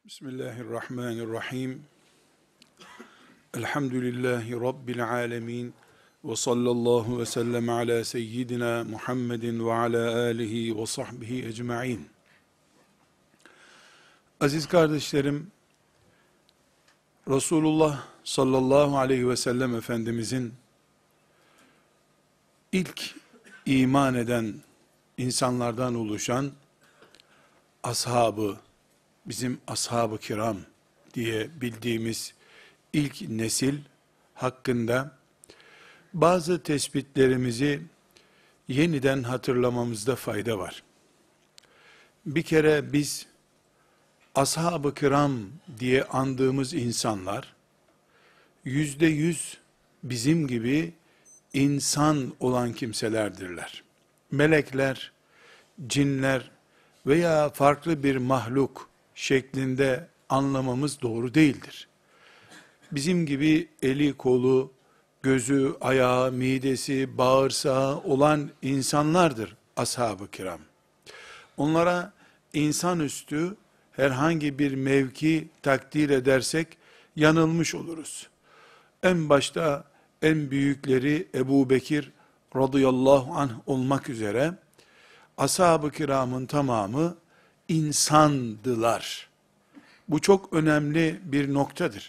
Bismillahirrahmanirrahim. Elhamdülillahi Rabbil alemin. Ve sallallahu ve sellem ala seyyidina Muhammedin ve ala alihi ve sahbihi ecma'in. Aziz kardeşlerim, Resulullah sallallahu aleyhi ve sellem Efendimizin ilk iman eden insanlardan oluşan ashabı, bizim ashab-ı kiram diye bildiğimiz ilk nesil hakkında bazı tespitlerimizi yeniden hatırlamamızda fayda var. Bir kere biz ashab-ı kiram diye andığımız insanlar %100 bizim gibi insan olan kimselerdirler. Melekler, cinler veya farklı bir mahluk şeklinde anlamamız doğru değildir. Bizim gibi eli, kolu, gözü, ayağı, midesi, bağırsağı olan insanlardır ashab-ı kiram. Onlara insanüstü herhangi bir mevki takdir edersek yanılmış oluruz. En başta en büyükleri Ebu Bekir radıyallahu anh olmak üzere ashab-ı kiramın tamamı insandılar. Bu çok önemli bir noktadır.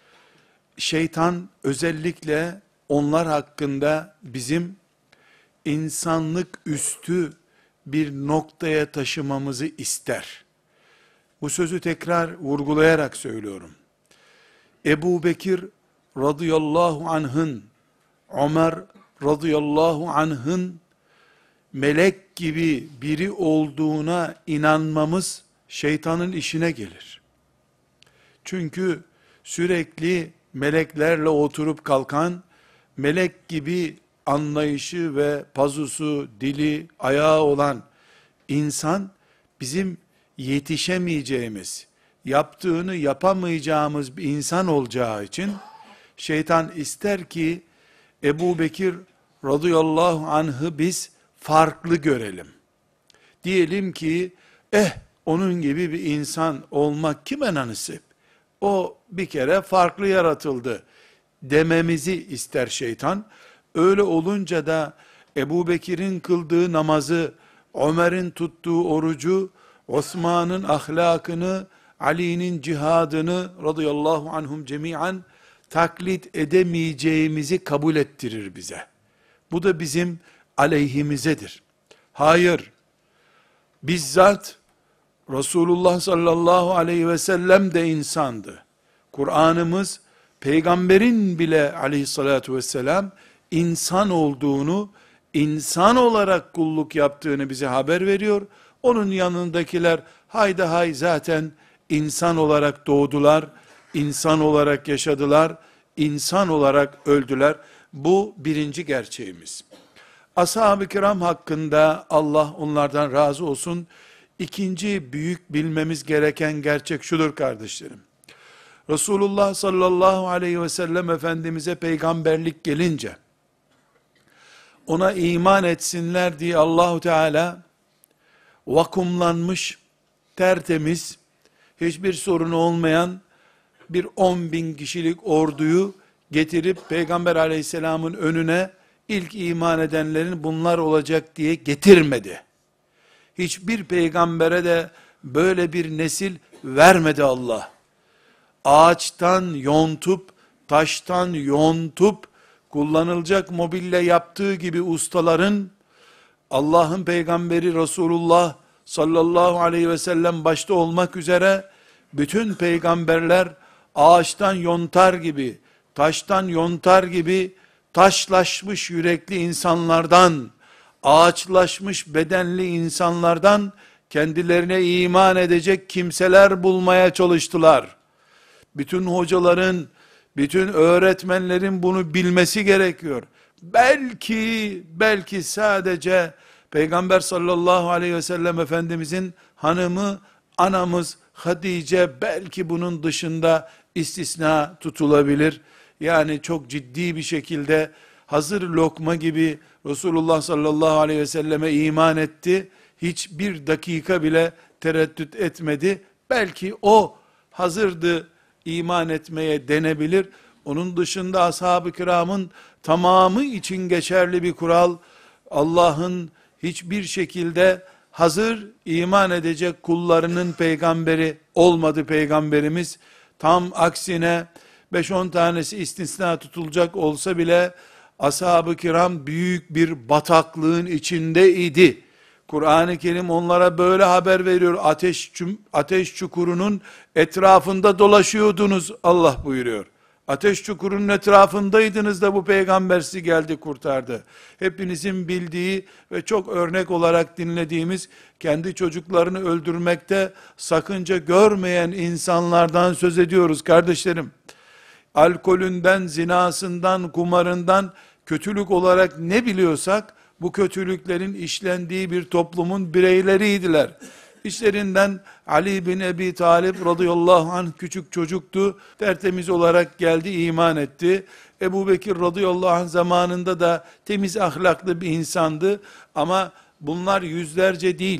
Şeytan özellikle onlar hakkında bizim insanlık üstü bir noktaya taşımamızı ister. Bu sözü tekrar vurgulayarak söylüyorum. Ebu Bekir radıyallahu anh'ın, Ömer radıyallahu anh'ın melek gibi biri olduğuna inanmamız şeytanın işine gelir. Çünkü sürekli meleklerle oturup kalkan, melek gibi anlayışı ve pazusu, dili, ayağı olan insan, bizim yetişemeyeceğimiz, yaptığını yapamayacağımız bir insan olacağı için, şeytan ister ki, Ebu Bekir radıyallahu anh'ı biz farklı görelim. Diyelim ki, onun gibi bir insan olmak kime nasip? O bir kere farklı yaratıldı dememizi ister şeytan. Öyle olunca da Ebu Bekir'in kıldığı namazı, Ömer'in tuttuğu orucu, Osman'ın ahlakını, Ali'nin cihadını radıyallahu anhum cemiyen taklit edemeyeceğimizi kabul ettirir bize. Bu da bizim aleyhimizedir. Hayır, bizzat Resulullah sallallahu aleyhi ve sellem de insandı. Kur'an'ımız, peygamberin bile aleyhissalatu vesselam insan olduğunu, insan olarak kulluk yaptığını bize haber veriyor. Onun yanındakiler hayda hay zaten insan olarak doğdular, insan olarak yaşadılar, insan olarak öldüler. Bu birinci gerçeğimiz. Ashab-ı kiram hakkında Allah onlardan razı olsun. İkinci büyük bilmemiz gereken gerçek şudur kardeşlerim. Resulullah sallallahu aleyhi ve sellem Efendimiz'e peygamberlik gelince, ona iman etsinler diye Allahu Teala vakumlanmış, tertemiz, hiçbir sorunu olmayan bir 10.000 kişilik orduyu getirip Peygamber aleyhisselamın önüne ilk iman edenlerin bunlar olacak diye getirmedi. Hiçbir peygambere de böyle bir nesil vermedi Allah. Ağaçtan yontup, taştan yontup, kullanılacak mobilya yaptığı gibi ustaların, Allah'ın peygamberi Resulullah sallallahu aleyhi ve sellem başta olmak üzere, bütün peygamberler ağaçtan yontar gibi, taştan yontar gibi, taşlaşmış yürekli insanlardan, ağaçlaşmış bedenli insanlardan, kendilerine iman edecek kimseler bulmaya çalıştılar. Bütün hocaların, bütün öğretmenlerin bunu bilmesi gerekiyor. Belki sadece Peygamber sallallahu aleyhi ve sellem Efendimizin hanımı, anamız Hatice belki bunun dışında istisna tutulabilir. Yani çok ciddi bir şekilde hazır lokma gibi Resulullah sallallahu aleyhi ve selleme iman etti. Hiçbir dakika bile tereddüt etmedi. Belki o hazırdı iman etmeye denebilir. Onun dışında ashab-ı kiramın tamamı için geçerli bir kural, Allah'ın hiçbir şekilde hazır iman edecek kullarının peygamberi olmadı peygamberimiz. Tam aksine 5-10 tanesi istisna tutulacak olsa bile ashab-ı kiram büyük bir bataklığın içindeydi. Kur'an-ı Kerim onlara böyle haber veriyor. Ateş çukurunun etrafında dolaşıyordunuz Allah buyuruyor. Ateş çukurunun etrafındaydınız da bu peygamber sizi geldi kurtardı. Hepinizin bildiği ve çok örnek olarak dinlediğimiz, kendi çocuklarını öldürmekte sakınca görmeyen insanlardan söz ediyoruz kardeşlerim. Alkolünden, zinasından, kumarından kötülük olarak ne biliyorsak, bu kötülüklerin işlendiği bir toplumun bireyleriydiler. İşlerinden Ali bin Ebi Talib radıyallahu anh küçük çocuktu. Tertemiz olarak geldi, iman etti. Ebu Bekir radıyallahu anh zamanında da temiz ahlaklı bir insandı. Ama bunlar yüzlerce değil,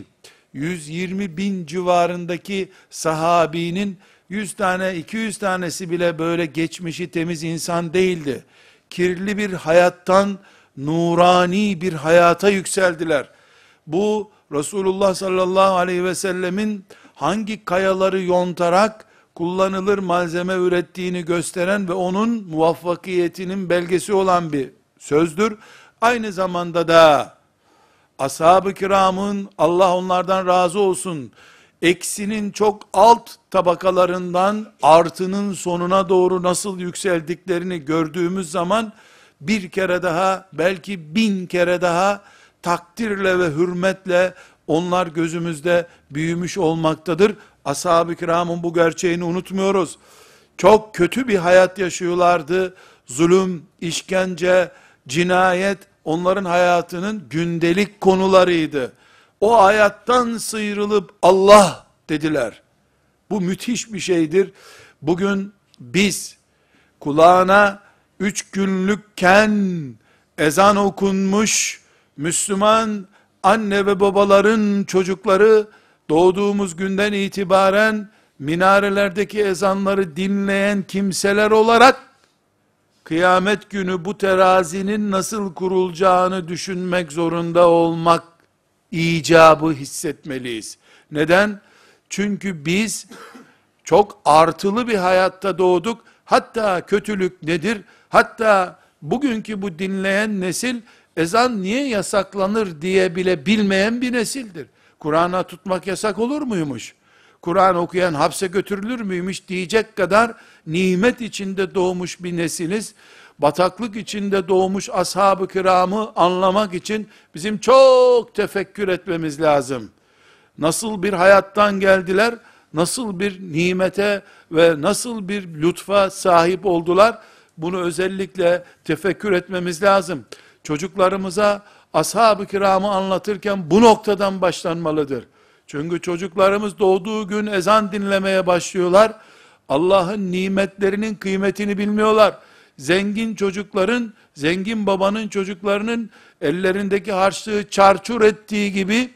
120 bin civarındaki sahabinin 100 tane, 200 tanesi bile böyle geçmişi temiz insan değildi. Kirli bir hayattan nurani bir hayata yükseldiler. Bu Resulullah sallallahu aleyhi ve sellemin hangi kayaları yontarak kullanılır malzeme ürettiğini gösteren ve onun muvaffakiyetinin belgesi olan bir sözdür. Aynı zamanda da ashab-ı kiramın, Allah onlardan razı olsun, eksinin çok alt tabakalarından artının sonuna doğru nasıl yükseldiklerini gördüğümüz zaman bir kere daha, belki 1000 kere daha takdirle ve hürmetle onlar gözümüzde büyümüş olmaktadır. Ashab-ı kiramın bu gerçeğini unutmuyoruz. Çok kötü bir hayat yaşıyorlardı. Zulüm, işkence, cinayet onların hayatının gündelik konularıydı. O hayattan sıyrılıp Allah dediler. Bu müthiş bir şeydir. Bugün biz kulağına 3 günlükken ezan okunmuş Müslüman anne ve babaların çocukları doğduğumuz günden itibaren minarelerdeki ezanları dinleyen kimseler olarak kıyamet günü bu terazinin nasıl kurulacağını düşünmek zorunda olmak icabı hissetmeliyiz. Neden? Çünkü biz çok artılı bir hayatta doğduk. Hatta kötülük nedir? Hatta bugünkü bu dinleyen nesil ezan niye yasaklanır diye bile bilmeyen bir nesildir. Kur'an'a tutmak yasak olur muymuş? Kur'an okuyan hapse götürülür müymüş diyecek kadar nimet içinde doğmuş bir nesiliz. Bataklık içinde doğmuş ashab-ı kiramı anlamak için bizim çok tefekkür etmemiz lazım. Nasıl bir hayattan geldiler, nasıl bir nimete ve nasıl bir lütfa sahip oldular, bunu özellikle tefekkür etmemiz lazım. Çocuklarımıza ashab-ı kiramı anlatırken bu noktadan başlanmalıdır. Çünkü çocuklarımız doğduğu gün ezan dinlemeye başlıyorlar. Allah'ın nimetlerinin kıymetini bilmiyorlar. Zengin çocukların, zengin babanın çocuklarının ellerindeki harçlığı çarçur ettiği gibi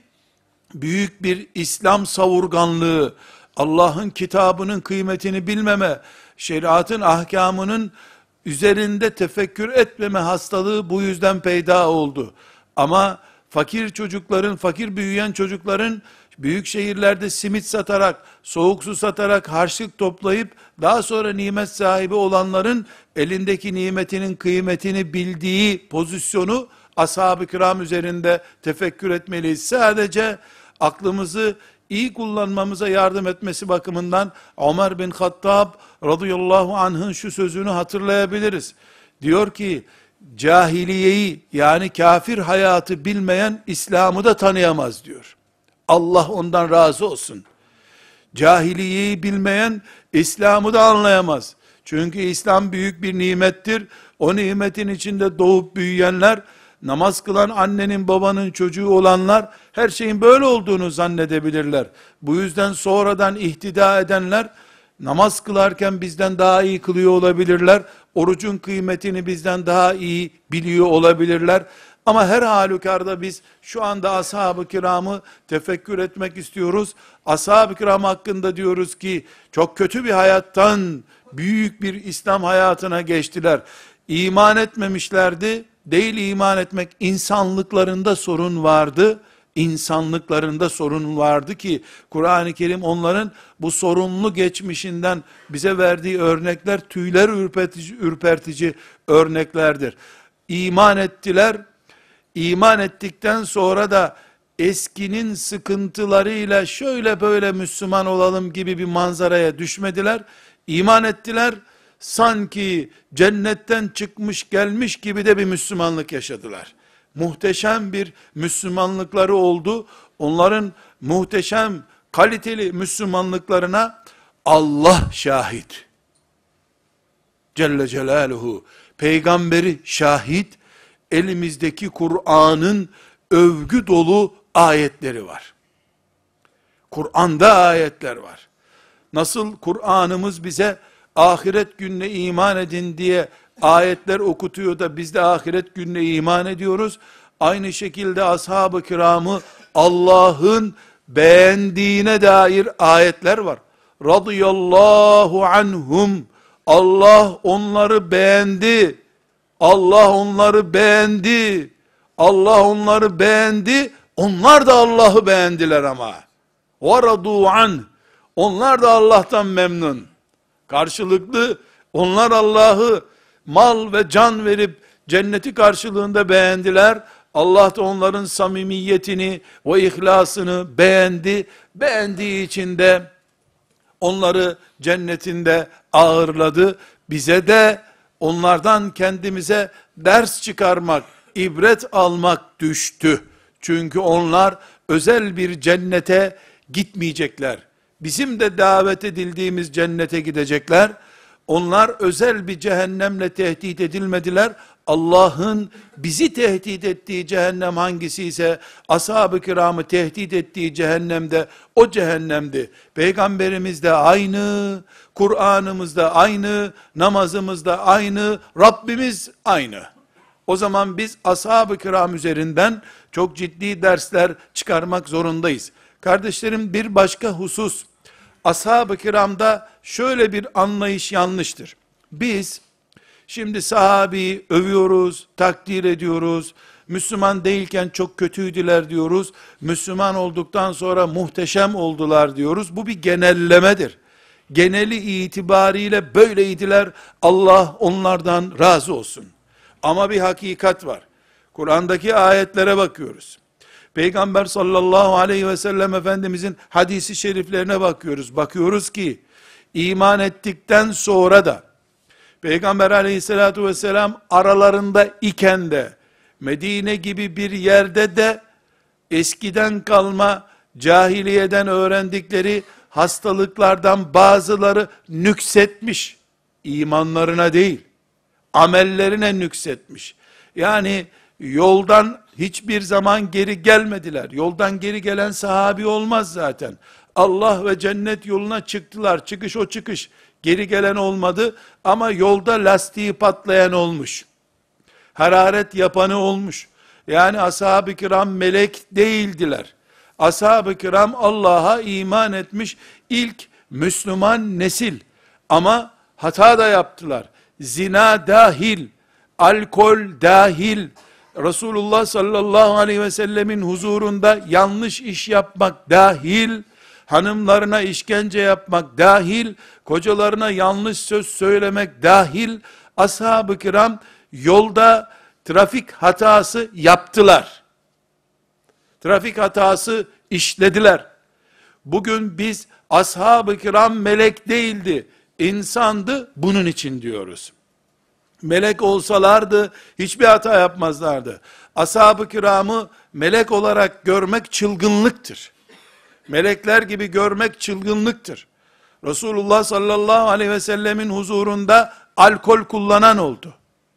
büyük bir İslam savurganlığı, Allah'ın kitabının kıymetini bilmeme, şeriatın ahkamının üzerinde tefekkür etmeme hastalığı bu yüzden peyda oldu. Ama fakir çocukların, fakir büyüyen çocukların büyük şehirlerde simit satarak, soğuk su satarak harçlık toplayıp daha sonra nimet sahibi olanların elindeki nimetinin kıymetini bildiği pozisyonu ashab-ı kiram üzerinde tefekkür etmeliyiz. Sadece aklımızı iyi kullanmamıza yardım etmesi bakımından Ömer bin Hattab radıyallahu anh'ın şu sözünü hatırlayabiliriz. Diyor ki, cahiliyeyi yani kafir hayatı bilmeyen İslam'ı da tanıyamaz diyor. Allah ondan razı olsun. Cahiliyeyi bilmeyen İslam'ı da anlayamaz. Çünkü İslam büyük bir nimettir. O nimetin içinde doğup büyüyenler, namaz kılan annenin babanın çocuğu olanlar her şeyin böyle olduğunu zannedebilirler. Bu yüzden sonradan ihtida edenler namaz kılarken bizden daha iyi kılıyor olabilirler. Orucun kıymetini bizden daha iyi biliyor olabilirler. Ama her halükarda biz şu anda ashab-ı kiramı tefekkür etmek istiyoruz. Ashab-ı kiram hakkında diyoruz ki çok kötü bir hayattan büyük bir İslam hayatına geçtiler. İman etmemişlerdi. Değil iman etmek, insanlıklarında sorun vardı. İnsanlıklarında sorun vardı ki Kur'an-ı Kerim onların bu sorunlu geçmişinden bize verdiği örnekler tüyler ürpertici örneklerdir. İman ettiler. İman ettikten sonra da eskinin sıkıntılarıyla şöyle böyle Müslüman olalım gibi bir manzaraya düşmediler. İman ettiler, sanki cennetten çıkmış gelmiş gibi de bir Müslümanlık yaşadılar. Muhteşem bir Müslümanlıkları oldu. Onların muhteşem, kaliteli Müslümanlıklarına Allah şahit. Celle Celaluhu. Peygamberi şahit. Elimizdeki Kur'an'ın övgü dolu ayetleri var. Kur'an'da ayetler var. Nasıl Kur'an'ımız bize ahiret gününe iman edin diye ayetler okutuyor da biz de ahiret gününe iman ediyoruz. Aynı şekilde ashab-ı kiramı Allah'ın beğendiğine dair ayetler var. Radıyallahu anhum. Allah onları beğendi. Allah onları beğendi. Allah onları beğendi. Onlar da Allah'ı beğendiler ama. وَرَضُوا عَنْهُ. Onlar da Allah'tan memnun. Karşılıklı onlar Allah'ı mal ve can verip cenneti karşılığında beğendiler. Allah da onların samimiyetini ve ihlasını beğendi. Beğendiği için de onları cennetinde ağırladı. Bize de onlardan kendimize ders çıkarmak, ibret almak düştü. Çünkü onlar özel bir cennete gitmeyecekler. Bizim de davet edildiğimiz cennete gidecekler. Onlar özel bir cehennemle tehdit edilmediler. Allah'ın bizi tehdit ettiği cehennem hangisi ise ashab-ı kiramı tehdit ettiği cehennemde o cehennemdi. Peygamberimiz de aynı, Kur'an'ımız da aynı, namazımız da aynı, Rabbimiz aynı. O zaman biz ashab-ı kiram üzerinden çok ciddi dersler çıkarmak zorundayız. Kardeşlerim, bir başka husus, ashab-ı kiramda şöyle bir anlayış yanlıştır. Biz şimdi sahabeyi övüyoruz, takdir ediyoruz, Müslüman değilken çok kötüydüler diyoruz, Müslüman olduktan sonra muhteşem oldular diyoruz. Bu bir genellemedir. Geneli itibariyle böyleydiler, Allah onlardan razı olsun. Ama bir hakikat var. Kur'an'daki ayetlere bakıyoruz. Peygamber sallallahu aleyhi ve sellem Efendimizin hadisi şeriflerine bakıyoruz. Bakıyoruz ki iman ettikten sonra da Peygamber aleyhissalatu vesselam aralarında iken de Medine gibi bir yerde de eskiden kalma cahiliyeden öğrendikleri hastalıklardan bazıları nüksetmiş. İmanlarına değil, amellerine nüksetmiş. Yani yoldan hiçbir zaman geri gelmediler. Yoldan geri gelen sahabi olmaz zaten. Allah ve cennet yoluna çıktılar. Çıkış o çıkış. Geri gelen olmadı ama yolda lastiği patlayan olmuş. Hararet yapanı olmuş. Yani ashab-ı kiram melek değildiler. Ashab-ı kiram Allah'a iman etmiş ilk Müslüman nesil. Ama hata da yaptılar. Zina dahil, alkol dahil, Resulullah sallallahu aleyhi ve sellemin huzurunda yanlış iş yapmak dahil, hanımlarına işkence yapmak dahil, kocalarına yanlış söz söylemek dahil, ashab-ı kiram yolda trafik hatası yaptılar. Trafik hatası işlediler. Bugün biz ashab-ı kiram melek değildi, insandı, bunun için diyoruz. Melek olsalardı hiçbir hata yapmazlardı. Ashab-ı kiramı melek olarak görmek çılgınlıktır. Melekler gibi görmek çılgınlıktır. Resulullah sallallahu aleyhi ve sellemin huzurunda alkol kullanan oldu.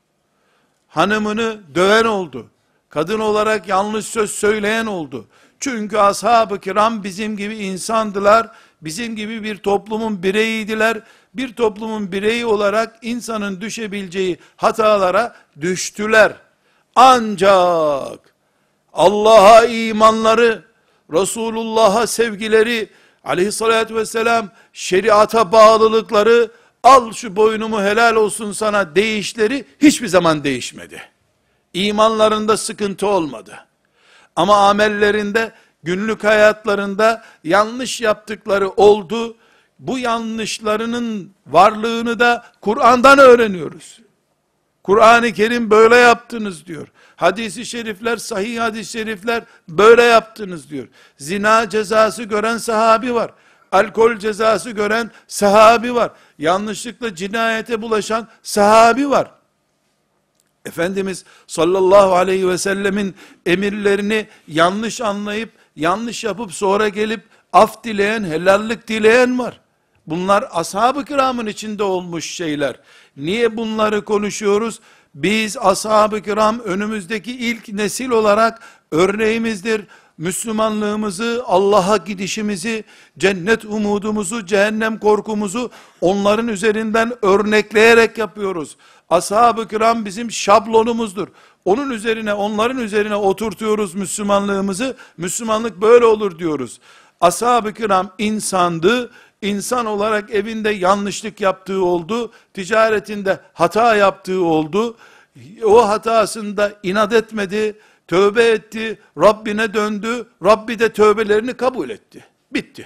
Hanımını döven oldu. Kadın olarak yanlış söz söyleyen oldu. Çünkü ashab-ı kiram bizim gibi insandılar. Bizim gibi bir toplumun bireyiydiler. Bir toplumun bireyi olarak insanın düşebileceği hatalara düştüler. Ancak Allah'a imanları, Resulullah'a sevgileri, aleyhissalatü vesselam şeriata bağlılıkları, al şu boynumu helal olsun sana deyişleri hiçbir zaman değişmedi. İmanlarında sıkıntı olmadı. Ama amellerinde, günlük hayatlarında yanlış yaptıkları oldu. Bu yanlışlarının varlığını da Kur'an'dan öğreniyoruz. Kur'an-ı Kerim böyle yaptınız diyor. Hadis-i şerifler, sahih hadis-i şerifler böyle yaptınız diyor. Zina cezası gören sahabi var. Alkol cezası gören sahabi var. Yanlışlıkla cinayete bulaşan sahabi var. Efendimiz sallallahu aleyhi ve sellemin emirlerini yanlış anlayıp, yanlış yapıp sonra gelip af dileyen, helallik dileyen var. Bunlar ashab-ı kiramın içinde olmuş şeyler. Niye bunları konuşuyoruz? Biz ashab-ı kiram önümüzdeki ilk nesil olarak örneğimizdir. Müslümanlığımızı, Allah'a gidişimizi, cennet umudumuzu, cehennem korkumuzu onların üzerinden örnekleyerek yapıyoruz. Ashab-ı kiram bizim şablonumuzdur. Onun üzerine, onların üzerine oturtuyoruz Müslümanlığımızı. Müslümanlık böyle olur diyoruz. Ashab-ı kiram insandı. İnsan olarak evinde yanlışlık yaptığı oldu. Ticaretinde hata yaptığı oldu. O hatasında inat etmedi. Tövbe etti. Rabbine döndü. Rabbi de tövbelerini kabul etti. Bitti.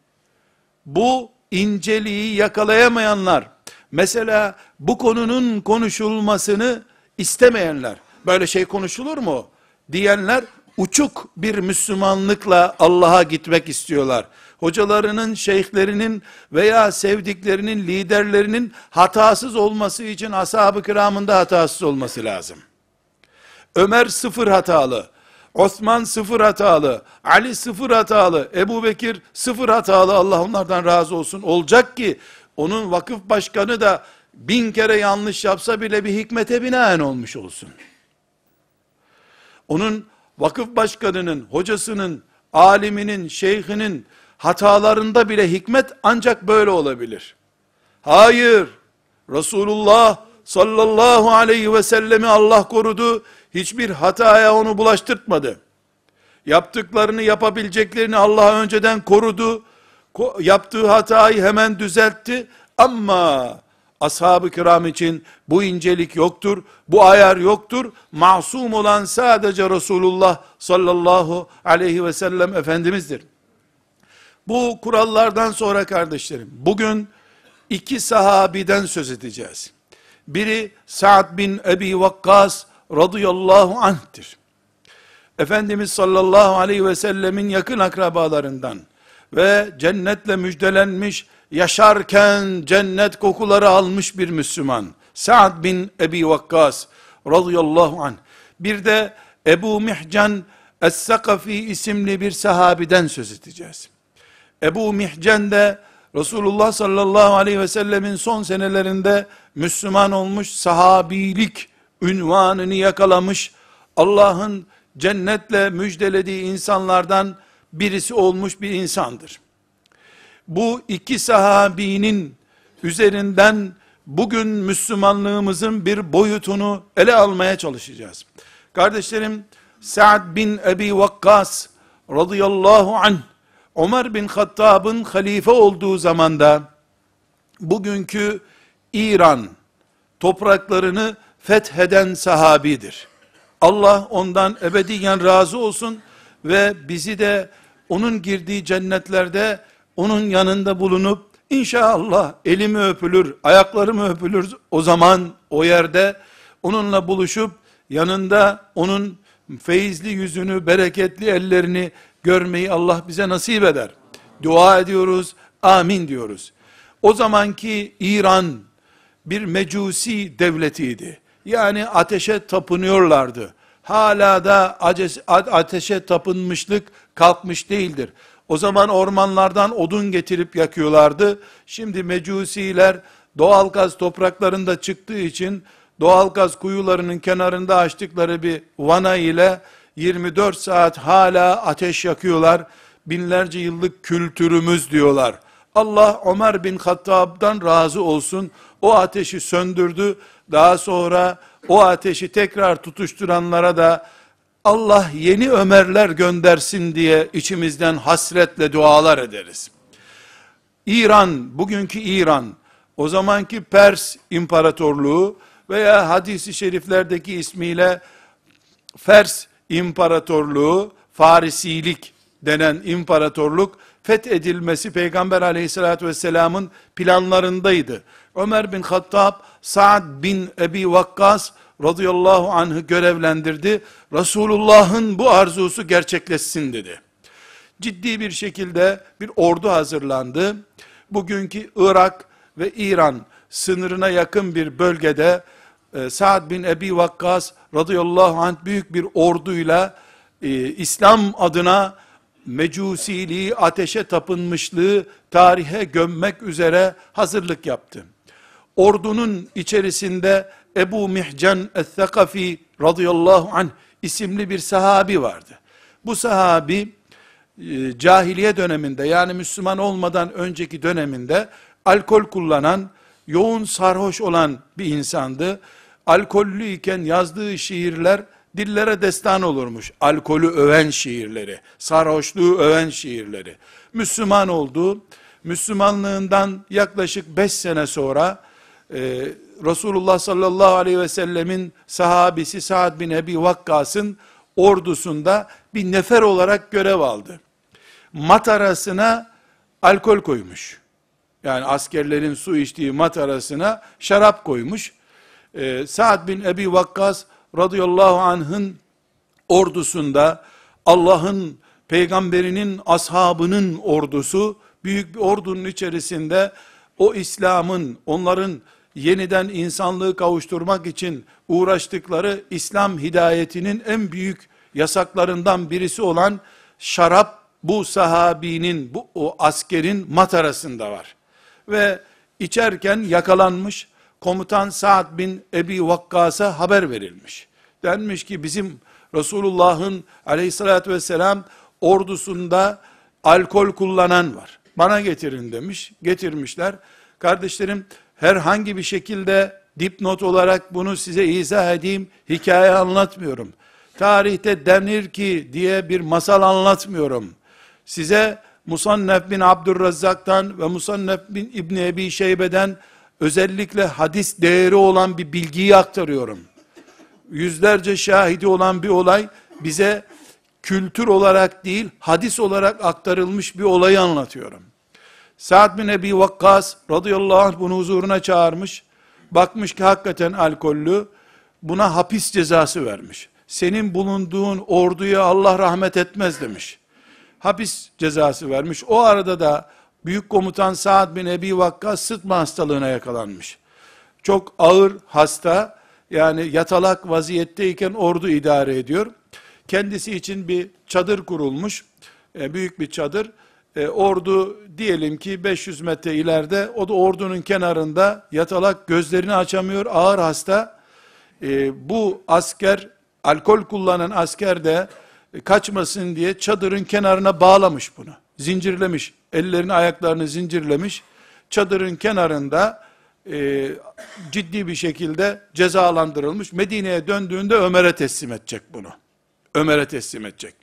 Bu inceliği yakalayamayanlar, mesela bu konunun konuşulmasını istemeyenler, böyle şey konuşulur mu diyenler, uçuk bir Müslümanlıkla Allah'a gitmek istiyorlar. Hocalarının, şeyhlerinin veya sevdiklerinin, liderlerinin hatasız olması için ashab-ı kiramın da hatasız olması lazım. Ömer sıfır hatalı, Osman sıfır hatalı, Ali sıfır hatalı, Ebu Bekir sıfır hatalı, Allah onlardan razı olsun, olacak ki onun vakıf başkanı da 1000 kere yanlış yapsa bile bir hikmete binaen olmuş olsun. Onun vakıf başkanının, hocasının, aliminin, şeyhinin hatalarında bile hikmet ancak böyle olabilir. Hayır, Resulullah sallallahu aleyhi ve sellemi Allah korudu, hiçbir hataya onu bulaştırtmadı. Yaptıklarını, yapabileceklerini Allah önceden korudu. Yaptığı hatayı hemen düzeltti. Ama ashab-ı kiram için bu incelik yoktur, bu ayar yoktur. Masum olan sadece Resulullah sallallahu aleyhi ve sellem Efendimiz'dir. Bu kurallardan sonra kardeşlerim, bugün iki sahabiden söz edeceğiz. Biri Sa'd bin Ebi Vakkas radıyallahu anh'tir. Efendimiz sallallahu aleyhi ve sellemin yakın akrabalarından ve cennetle müjdelenmiş, yaşarken cennet kokuları almış bir Müslüman. Sa'd bin Ebi Vakkas radıyallahu anh. Bir de Ebu Mihcan Es-Sakafi isimli bir sahabiden söz edeceğiz. Ebu Mihcan de Resulullah sallallahu aleyhi ve sellemin son senelerinde Müslüman olmuş, sahabilik ünvanını yakalamış, Allah'ın cennetle müjdelediği insanlardan birisi olmuş bir insandır. Bu iki sahabinin üzerinden bugün Müslümanlığımızın bir boyutunu ele almaya çalışacağız. Kardeşlerim, Sa'd bin Ebi Vakkas radıyallahu anh, Ömer bin Hattab'ın halife olduğu zamanda, bugünkü İran topraklarını fetheden sahabidir. Allah ondan ebediyen razı olsun ve bizi de onun girdiği cennetlerde onun yanında bulunup, inşallah elimi öpülür, ayaklarımı öpülür, o zaman o yerde onunla buluşup yanında onun feyizli yüzünü, bereketli ellerini görmeyi Allah bize nasip eder. Dua ediyoruz, amin diyoruz. O zamanki İran bir mecusi devletiydi. Yani ateşe tapınıyorlardı. Hala da ateşe tapınmışlık kalkmış değildir. O zaman ormanlardan odun getirip yakıyorlardı. Şimdi mecusiler doğalgaz topraklarında çıktığı için doğalgaz kuyularının kenarında açtıkları bir vana ile 24 saat hala ateş yakıyorlar. Binlerce yıllık kültürümüz diyorlar. Allah Ömer bin Hattab'dan razı olsun. o ateşi söndürdü. Daha sonra o ateşi tekrar tutuşturanlara da Allah yeni Ömerler göndersin diye içimizden hasretle dualar ederiz. İran, bugünkü İran, o zamanki Pers İmparatorluğu veya hadis-i şeriflerdeki ismiyle Fers İmparatorluğu, Farisilik denen imparatorluk fethedilmesi Peygamber aleyhissalatü vesselamın planlarındaydı. Ömer bin Hattab, Sa'd bin Ebi Vakkas radıyallahu anh'ı görevlendirdi. Resulullah'ın bu arzusu gerçekleşsin dedi. Ciddi bir şekilde bir ordu hazırlandı. Bugünkü Irak ve İran sınırına yakın bir bölgede Sa'd bin Ebi Vakkas radıyallahu anh büyük bir orduyla İslam adına mecusiliği, ateşe tapınmışlığı tarihe gömmek üzere hazırlık yaptı. Ordunun içerisinde Ebu Mihcan el-Thakafi radıyallahu anh isimli bir sahabi vardı. Bu sahabi cahiliye döneminde, yani Müslüman olmadan önceki döneminde alkol kullanan, yoğun sarhoş olan bir insandı. Alkollü iken yazdığı şiirler dillere destan olurmuş. Alkolü öven şiirleri, sarhoşluğu öven şiirleri. Müslüman oldu. Müslümanlığından yaklaşık 5 sene sonra Resulullah sallallahu aleyhi ve sellemin sahabisi Sa'd bin Ebi Vakkas'ın ordusunda bir nefer olarak görev aldı. Matarasına alkol koymuş. Yani askerlerin su içtiği matarasına şarap koymuş. Sa'd bin Ebi Vakkas radıyallahu anh'ın ordusunda Allah'ın peygamberinin ashabının ordusu, büyük bir ordunun içerisinde o İslam'ın, onların yeniden insanlığı kavuşturmak için uğraştıkları İslam hidayetinin en büyük yasaklarından birisi olan şarap, bu sahabinin, o askerin matarasında var. Ve içerken yakalanmış, komutan Sa'd bin Ebi Vakkas'a haber verilmiş. Denmiş ki bizim Resulullah'ın aleyhissalatü vesselam ordusunda alkol kullanan var. Bana getirin demiş. Getirmişler. Kardeşlerim, herhangi bir şekilde dipnot olarak bunu size izah edeyim. Hikaye anlatmıyorum. Tarihte denir ki diye bir masal anlatmıyorum. Size Musannef bin Abdurrazzak'tan ve Musannef bin İbni Ebi Şeybe'den özellikle hadis değeri olan bir bilgiyi aktarıyorum. Yüzlerce şahidi olan bir olay, bize kültür olarak değil, hadis olarak aktarılmış bir olayı anlatıyorum. Sa'd bin Ebi Vakkas radıyallahu anh bunu huzuruna çağırmış. Bakmış ki hakikaten alkollü, buna hapis cezası vermiş. Senin bulunduğun orduya Allah rahmet etmez demiş. Hapis cezası vermiş. O arada da büyük komutan Sa'd bin Ebi Vakkas sıtma hastalığına yakalanmış. Çok ağır hasta, yani yatalak vaziyetteyken ordu idare ediyor. Kendisi için bir çadır kurulmuş, büyük bir çadır. Ordu diyelim ki 500 metre ileride, o da ordunun kenarında yatalak, gözlerini açamıyor, ağır hasta. Bu asker, alkol kullanan asker de kaçmasın diye çadırın kenarına bağlamış bunu. Zincirlemiş, ellerini ayaklarını zincirlemiş. Çadırın kenarında ciddi bir şekilde cezalandırılmış. Medine'ye döndüğünde Ömer'e teslim edecek bunu. Ömer'e teslim edecek.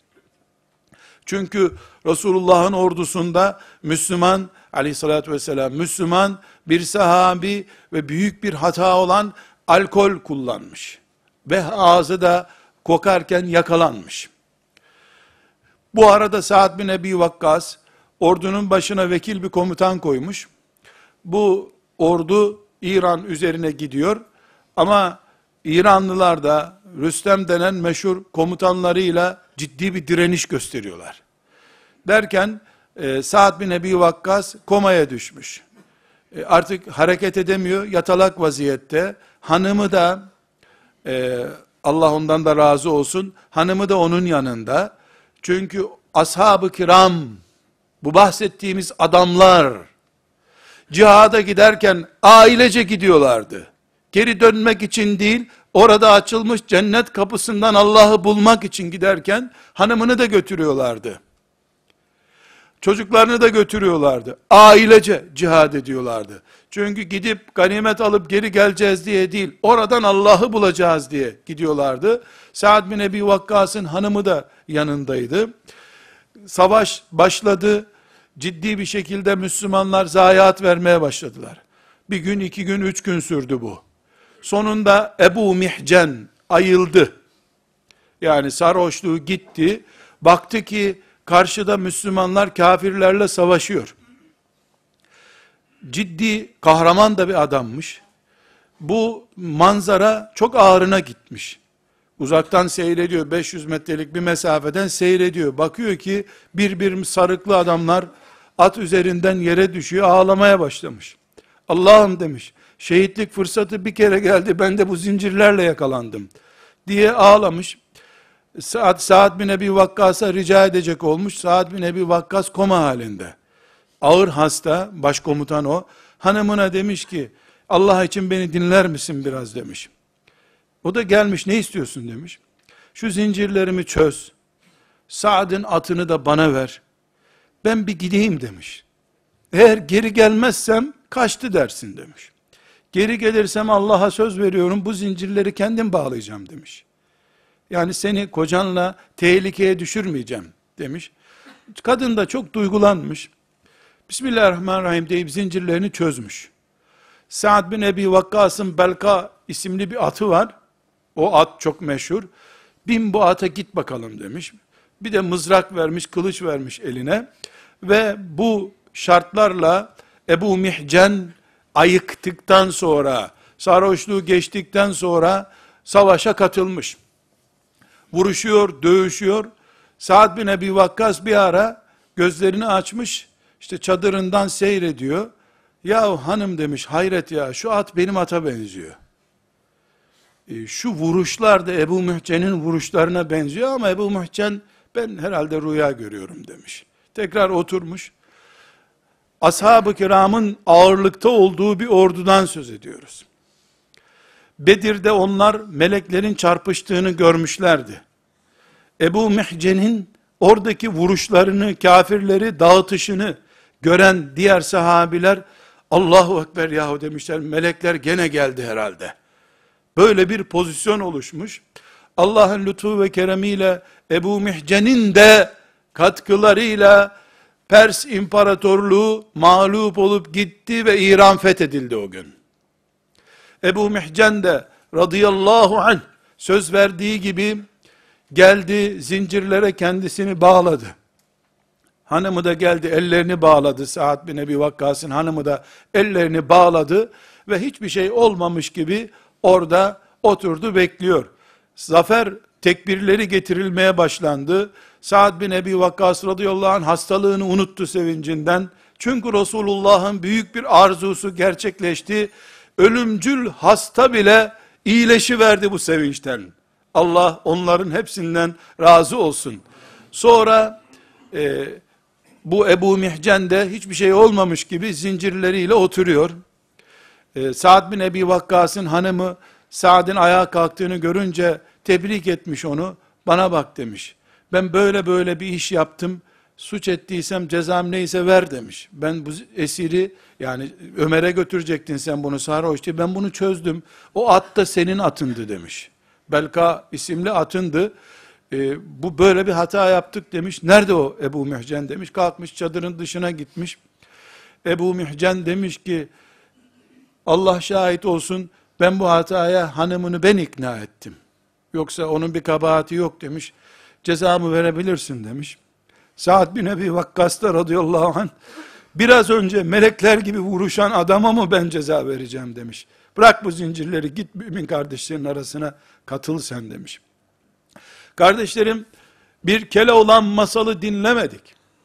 Çünkü Resulullah'ın ordusunda Müslüman, aleyhissalatü vesselam, Müslüman bir sahabi ve büyük bir hata olan alkol kullanmış. Ve ağzı da kokarken yakalanmış. Bu arada Sa'd bin Ebi Vakkas, ordunun başına vekil bir komutan koymuş. Bu ordu İran üzerine gidiyor. Ama İranlılar da Rüstem denen meşhur komutanlarıyla ciddi bir direniş gösteriyorlar. Derken Sa'd bin Ebi Vakkas komaya düşmüş. Artık hareket edemiyor, yatalak vaziyette. Hanımı da Allah ondan da razı olsun, hanımı da onun yanında. Çünkü ashab-ı kiram, bu bahsettiğimiz adamlar, cihada giderken ailece gidiyorlardı. Geri dönmek için değil, orada açılmış cennet kapısından Allah'ı bulmak için giderken, hanımını da götürüyorlardı. Çocuklarını da götürüyorlardı. Ailece cihad ediyorlardı. Çünkü gidip ganimet alıp geri geleceğiz diye değil, oradan Allah'ı bulacağız diye gidiyorlardı. Sa'd bin Ebi Vakkas'ın hanımı da yanındaydı. Savaş başladı. Ciddi bir şekilde Müslümanlar zayiat vermeye başladılar. Bir gün, 2 gün, 3 gün sürdü bu. Sonunda Ebu Mihcen ayıldı. Yani sarhoşluğu gitti. Baktı ki karşıda Müslümanlar kafirlerle savaşıyor. Ciddi, kahraman da bir adammış. Bu manzara çok ağrına gitmiş. Uzaktan seyrediyor, 500 metrelik bir mesafeden seyrediyor. Bakıyor ki bir sarıklı adamlar at üzerinden yere düşüyor, ağlamaya başlamış. Allah'ım demiş, şehitlik fırsatı bir kere geldi, ben de bu zincirlerle yakalandım diye ağlamış. Sa'd bin Ebi Vakkas'a rica edecek olmuş. Sa'd bin Ebi Vakkas koma halinde. Ağır hasta, başkomutan o. Hanımına demiş ki, Allah için beni dinler misin biraz demiş. O da gelmiş, ne istiyorsun demiş. Şu zincirlerimi çöz. Sa'd'ın atını da bana ver. Ben bir gideyim demiş. Eğer geri gelmezsem kaçtı dersin demiş. Geri gelirsem Allah'a söz veriyorum, bu zincirleri kendim bağlayacağım demiş. Yani seni kocanla tehlikeye düşürmeyeceğim demiş. Kadın da çok duygulanmış. Bismillahirrahmanirrahim deyip zincirlerini çözmüş. Sa'd bin Ebi Vakkas'ın Belka isimli bir atı var. O at çok meşhur. Bin bu ata git bakalım demiş. Bir de mızrak vermiş, kılıç vermiş eline. Ve bu şartlarla Ebu Mihcen ayıktıktan sonra, sarhoşluğu geçtikten sonra savaşa katılmış. Vuruşuyor, dövüşüyor. Sa'd bin Ebi Vakkas bir ara gözlerini açmış, işte çadırından seyrediyor. Ya hanım demiş, hayret ya, şu at benim ata benziyor. Şu vuruşlar da Ebu Mihcen'in vuruşlarına benziyor ama Ebu Mihcen, ben herhalde rüya görüyorum demiş. Tekrar oturmuş. Ashab-ı kiramın ağırlıkta olduğu bir ordudan söz ediyoruz. Bedir'de onlar meleklerin çarpıştığını görmüşlerdi. Ebu Mihcen'in oradaki vuruşlarını, kafirleri dağıtışını gören diğer sahabiler, Allahu Ekber yahu demişler, melekler gene geldi herhalde. Böyle bir pozisyon oluşmuş. Allah'ın lütfu ve keremiyle Ebu Mihcen'in de katkılarıyla Pers İmparatorluğu mağlup olup gitti ve İran fethedildi o gün. Ebu Mihcen de radıyallahu anh söz verdiği gibi geldi, zincirlere kendisini bağladı. Hanımı da geldi, ellerini bağladı. Sa'd bin Ebi Vakkas'ın hanımı da ellerini bağladı ve hiçbir şey olmamış gibi orada oturdu, bekliyor. Zafer tekbirleri getirilmeye başlandı. Sa'd bin Ebi Vakkas radıyallahu anh hastalığını unuttu sevincinden. Çünkü Resulullah'ın büyük bir arzusu gerçekleşti. Ölümcül hasta bile iyileşiverdi bu sevinçten. Allah onların hepsinden razı olsun. Sonra bu Ebu Mihcen de hiçbir şey olmamış gibi zincirleriyle oturuyor. Sa'd bin Ebi Vakkas'ın hanımı Sa'd'ın ayağa kalktığını görünce tebrik etmiş onu. Bana bak demiş. Ben böyle böyle bir iş yaptım. Suç ettiysem cezam neyse ver demiş. Ben bu esiri, yani Ömer'e götürecektin sen bunu, sarhoş diye, ben bunu çözdüm. O at da senin atındı demiş. Belka isimli atındı. Bu böyle bir hata yaptık demiş. Nerede o Ebu Mihcen demiş. Kalkmış çadırın dışına gitmiş. Ebu Mihcen demiş ki, Allah şahit olsun, ben bu hataya hanımını ben ikna ettim. Yoksa onun bir kabahati yok demiş. Cezamı verebilirsin demiş. Sa'd bin Ebi Vakkas da radıyallahu anh, biraz önce melekler gibi vuruşan adama mı ben ceza vereceğim demiş. Bırak bu zincirleri, git mümin kardeşlerin arasına katıl sen demiş. Kardeşlerim, bir Keloğlan masalı dinlemedik.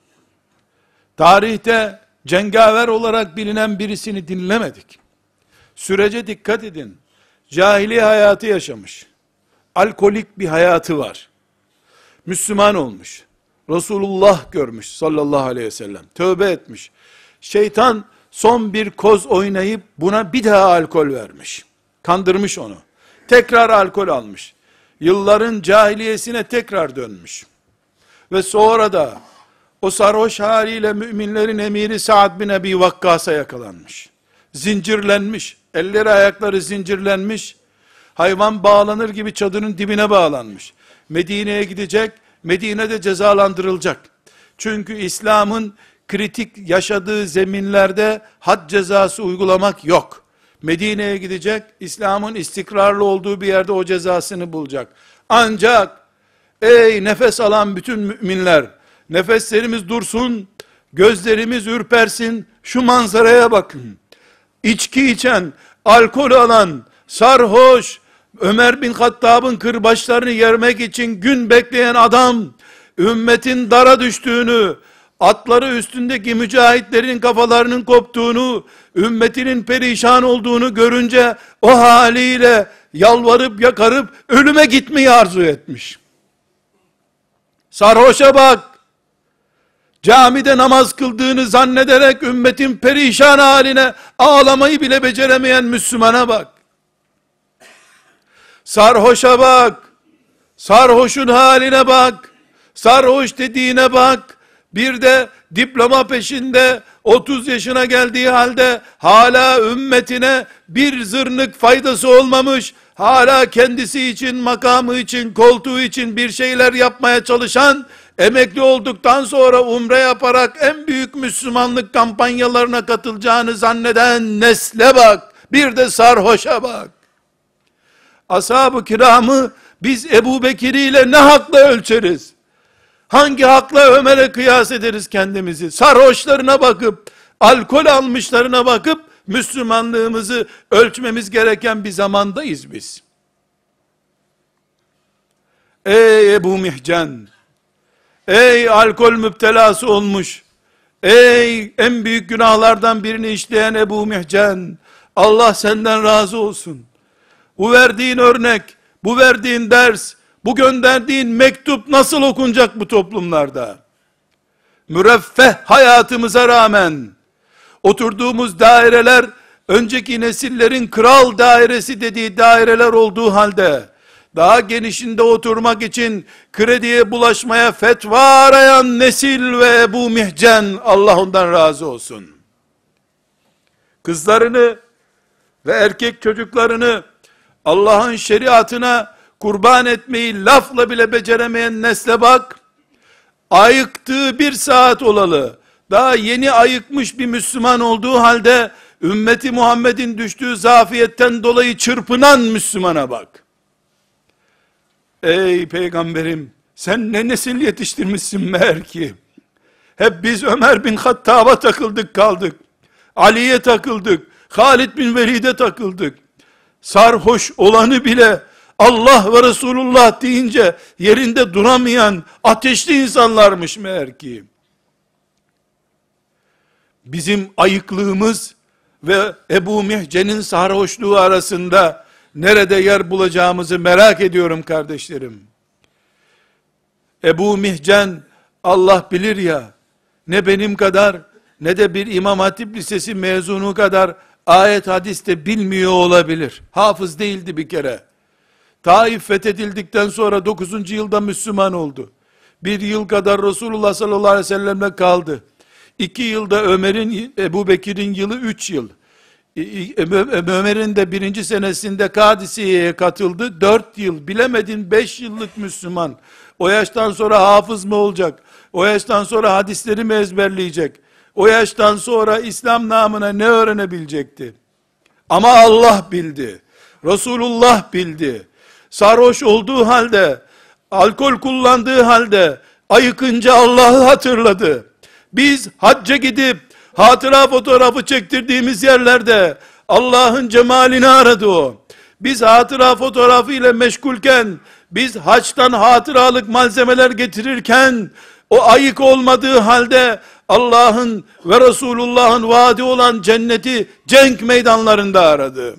Tarihte cengaver olarak bilinen birisini dinlemedik. Sürece dikkat edin. Cahiliye hayatı yaşamış. Alkolik bir hayatı var. Müslüman olmuş. Resulullah görmüş sallallahu aleyhi ve sellem. Tövbe etmiş. Şeytan son bir koz oynayıp buna bir daha alkol vermiş. Kandırmış onu. Tekrar alkol almış. Yılların cahiliyesine tekrar dönmüş. Ve sonra da o sarhoş haliyle müminlerin emiri Sa'd bin Ebi Vakkas'a yakalanmış. Zincirlenmiş, elleri ayakları zincirlenmiş, hayvan bağlanır gibi çadırın dibine bağlanmış. Medine'ye gidecek, Medine'de cezalandırılacak. Çünkü İslam'ın kritik yaşadığı zeminlerde had cezası uygulamak yok. Medine'ye gidecek, İslam'ın istikrarlı olduğu bir yerde o cezasını bulacak. Ancak, ey nefes alan bütün müminler, nefeslerimiz dursun, gözlerimiz ürpersin, şu manzaraya bakın. İçki içen, alkol alan, sarhoş, Ömer bin Hattab'ın kırbaçlarını yermek için gün bekleyen adam, ümmetin dara düştüğünü, atları üstündeki mücahitlerin kafalarının koptuğunu, ümmetinin perişan olduğunu görünce, o haliyle yalvarıp yakarıp, ölüme gitmeyi arzu etmiş. Sarhoşa bak, camide namaz kıldığını zannederek, ümmetin perişan haline, ağlamayı bile beceremeyen Müslümana bak. Sarhoşa bak, sarhoşun haline bak, sarhoş dediğine bak, bir de diploma peşinde, 30 yaşına geldiği halde, hala ümmetine bir zırnık faydası olmamış, hala kendisi için, makamı için, koltuğu için bir şeyler yapmaya çalışan, emekli olduktan sonra umre yaparak en büyük Müslümanlık kampanyalarına katılacağını zanneden nesle bak, bir de sarhoşa bak. Ashab-ı kiramı biz Ebu Bekir ile ne hakla ölçeriz? Hangi hakla Ömer'e kıyas ederiz kendimizi? Sarhoşlarına bakıp, alkol almışlarına bakıp, Müslümanlığımızı ölçmemiz gereken bir zamandayız biz. Ey Ebu Mihcen, ey alkol müptelası olmuş, ey en büyük günahlardan birini işleyen Ebu Mihcen, Allah senden razı olsun. Bu verdiğin örnek, bu verdiğin ders, bu gönderdiğin mektup nasıl okunacak bu toplumlarda? Müreffeh hayatımıza rağmen, oturduğumuz daireler, önceki nesillerin kral dairesi dediği daireler olduğu halde, daha genişinde oturmak için, krediye bulaşmaya fetva arayan nesil ve Ebu Mihcen, Allah ondan razı olsun. Kızlarını ve erkek çocuklarını, Allah'ın şeriatına kurban etmeyi lafla bile beceremeyen nesle bak, ayıktığı bir saat olalı, daha yeni ayıkmış bir Müslüman olduğu halde, ümmeti Muhammed'in düştüğü zafiyetten dolayı çırpınan Müslümana bak. Ey peygamberim, sen ne nesil yetiştirmişsin meğer ki. Hep biz Ömer bin Hattab'a takıldık kaldık. Ali'ye takıldık. Halid bin Velid'e takıldık. Sarhoş olanı bile Allah ve Resulullah deyince yerinde duramayan ateşli insanlarmış meğer ki. Bizim ayıklığımız ve Ebu Mihcen'in sarhoşluğu arasında nerede yer bulacağımızı merak ediyorum kardeşlerim. Ebu Mihcen, Allah bilir ya, ne benim kadar ne de bir İmam Hatip Lisesi mezunu kadar ayet hadis de bilmiyor olabilir. Hafız değildi bir kere. Taif fethedildikten sonra 9. yılda Müslüman oldu. Bir yıl kadar Resulullah sallallahu aleyhi ve sellemle kaldı. 2 yılda Ömer'in, Ebu Bekir'in yılı 3 yıl. Ömer'in de 1. senesinde Kadisiye'ye katıldı. 4 yıl, bilemedin 5 yıllık Müslüman. O yaştan sonra hafız mı olacak? O yaştan sonra hadisleri mi ezberleyecek? O yaştan sonra İslam namına ne öğrenebilecekti? Ama Allah bildi. Resulullah bildi. Sarhoş olduğu halde, alkol kullandığı halde, ayıkınca Allah'ı hatırladı. Biz hacca gidip, hatıra fotoğrafı çektirdiğimiz yerlerde, Allah'ın cemalini aradı o. Biz hatıra fotoğrafı ile meşgulken, biz haçtan hatıralık malzemeler getirirken, o ayık olmadığı halde, Allah'ın ve Resulullah'ın vaadi olan cenneti, cenk meydanlarında aradı.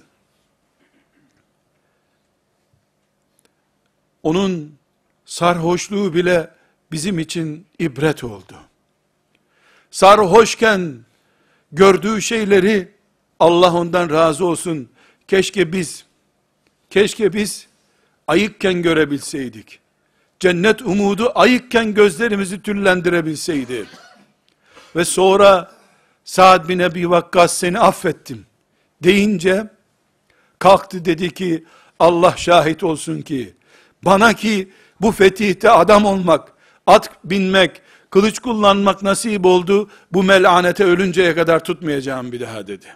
Onun sarhoşluğu bile bizim için ibret oldu. Sarhoşken gördüğü şeyleri, Allah ondan razı olsun, keşke biz ayıkken görebilseydik. cennet umudu ayıkken gözlerimizi tüllendirebilseydi. Ve sonra Sa'd bin Ebi Vakkas seni affettim deyince kalktı, dedi ki Allah şahit olsun ki bana ki bu fetihte adam olmak, at binmek, kılıç kullanmak nasip oldu, bu melanete ölünceye kadar tutmayacağım bir daha dedi.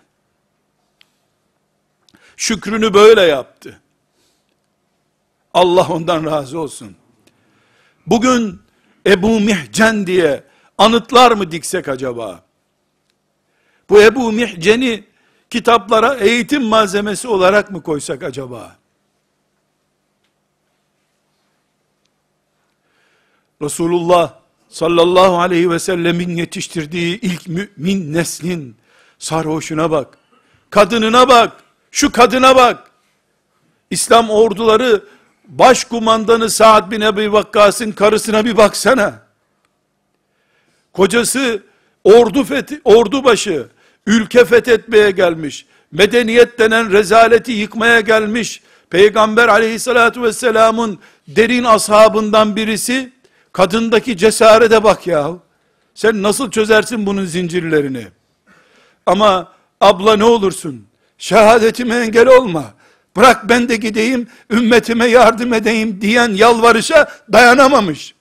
Şükrünü böyle yaptı. Allah ondan razı olsun. Bugün Ebu Mihcen diye anıtlar mı diksek acaba? Bu Ebu Mihcen'i kitaplara eğitim malzemesi olarak mı koysak acaba? Resulullah sallallahu aleyhi ve sellemin yetiştirdiği ilk mümin neslin sarhoşuna bak, kadınına bak, şu kadına bak. İslam orduları başkumandanı Sa'd bin Ebi Vakkas'ın karısına bir baksana. Kocası ordu başı, ülke fethetmeye gelmiş, medeniyet denen rezaleti yıkmaya gelmiş, Peygamber aleyhissalatu vesselamın derin ashabından birisi, kadındaki cesarete bak ya. Sen nasıl çözersin bunun zincirlerini? Ama abla ne olursun, şehadetime engel olma, bırak ben de gideyim, ümmetime yardım edeyim diyen yalvarışa dayanamamış.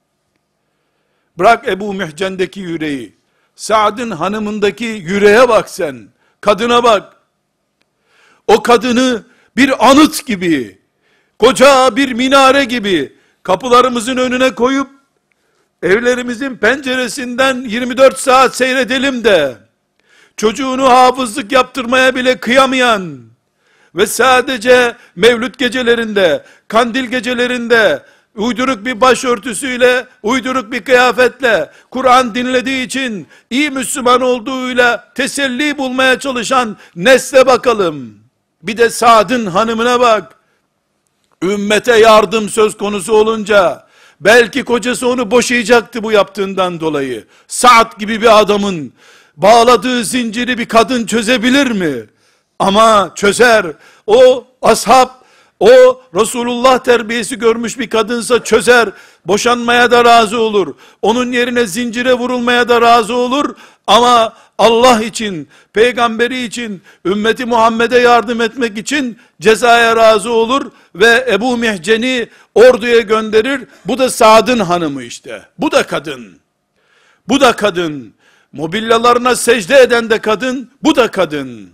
Bırak Ebu Mihcen'deki yüreği, Sa'd'ın hanımındaki yüreğe bak sen, kadına bak. O kadını bir anıt gibi, koca bir minare gibi kapılarımızın önüne koyup, evlerimizin penceresinden 24 saat seyredelim de, çocuğunu hafızlık yaptırmaya bile kıyamayan ve sadece mevlüt gecelerinde, kandil gecelerinde, uyduruk bir başörtüsüyle, uyduruk bir kıyafetle, Kur'an dinlediği için, iyi Müslüman olduğuyla teselli bulmaya çalışan nesle bakalım. Bir de Sa'd'ın hanımına bak. Ümmete yardım söz konusu olunca, belki kocası onu boşayacaktı bu yaptığından dolayı. Sa'd gibi bir adamın bağladığı zinciri bir kadın çözebilir mi? Ama çözer. O ashab, o Resulullah terbiyesi görmüş bir kadınsa çözer. Boşanmaya da razı olur. Onun yerine zincire vurulmaya da razı olur. Ama Allah için, peygamberi için, ümmeti Muhammed'e yardım etmek için cezaya razı olur ve Ebu Mihcen'i orduya gönderir. Bu da Sa'd'ın hanımı işte. Bu da kadın. Bu da kadın. Mobilyalarına secde eden de kadın, bu da kadın.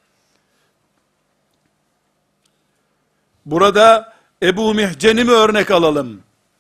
Burada Ebu Mihcen'i mi örnek alalım?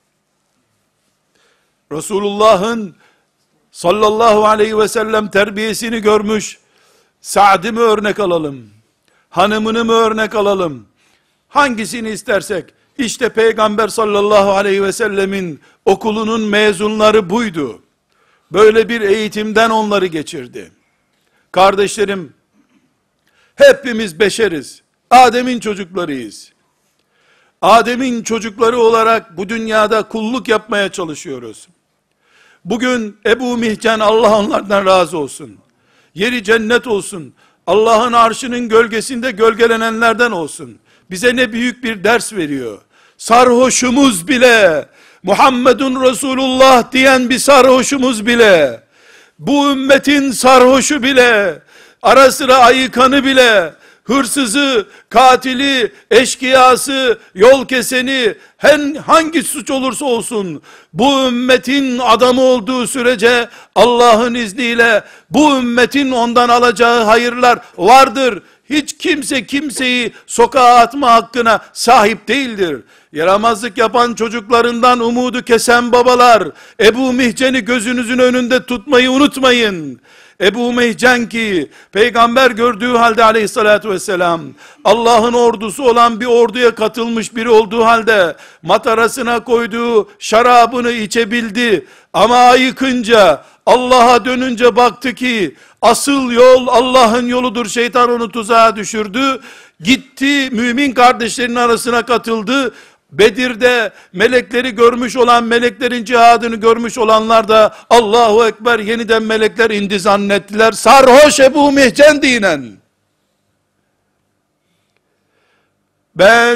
Resulullah'ın sallallahu aleyhi ve sellem terbiyesini görmüş Sa'd'ı mı örnek alalım? Hanımını mı örnek alalım? Hangisini istersek, işte Peygamber sallallahu aleyhi ve sellemin okulunun mezunları buydu. Böyle bir eğitimden onları geçirdi. Kardeşlerim, hepimiz beşeriz. Adem'in çocuklarıyız. Adem'in çocukları olarak bu dünyada kulluk yapmaya çalışıyoruz. Bugün Ebu Mihcen, Allah onlardan razı olsun. Yeri cennet olsun. Allah'ın arşının gölgesinde gölgelenenlerden olsun. Bize ne büyük bir ders veriyor. Sarhoşumuz bile, Muhammedun Resulullah diyen bir sarhoşumuz bile, bu ümmetin sarhoşu bile, ara sıra ayıkanı bile, hırsızı, katili, eşkıyası, yol keseni, hangi suç olursa olsun, bu ümmetin adamı olduğu sürece, Allah'ın izniyle, bu ümmetin ondan alacağı hayırlar vardır. Hiç kimse kimseyi sokağa atma hakkına sahip değildir. Yaramazlık yapan çocuklarından umudu kesen babalar, Ebu Mihcen'i gözünüzün önünde tutmayı unutmayın. Ebu Mihcen ki, peygamber gördüğü halde aleyhissalatü vesselam, Allah'ın ordusu olan bir orduya katılmış biri olduğu halde, matarasına koyduğu şarabını içebildi. Ama ayıkınca, Allah'a dönünce baktı ki, asıl yol Allah'ın yoludur, şeytan onu tuzağa düşürdü. Gitti, mümin kardeşlerinin arasına katıldı. Bedir'de melekleri görmüş olan, meleklerin cihadını görmüş olanlar da Allahu Ekber, yeniden melekler indi zannettiler. Sarhoş Ebu Mihcen dinen. Ben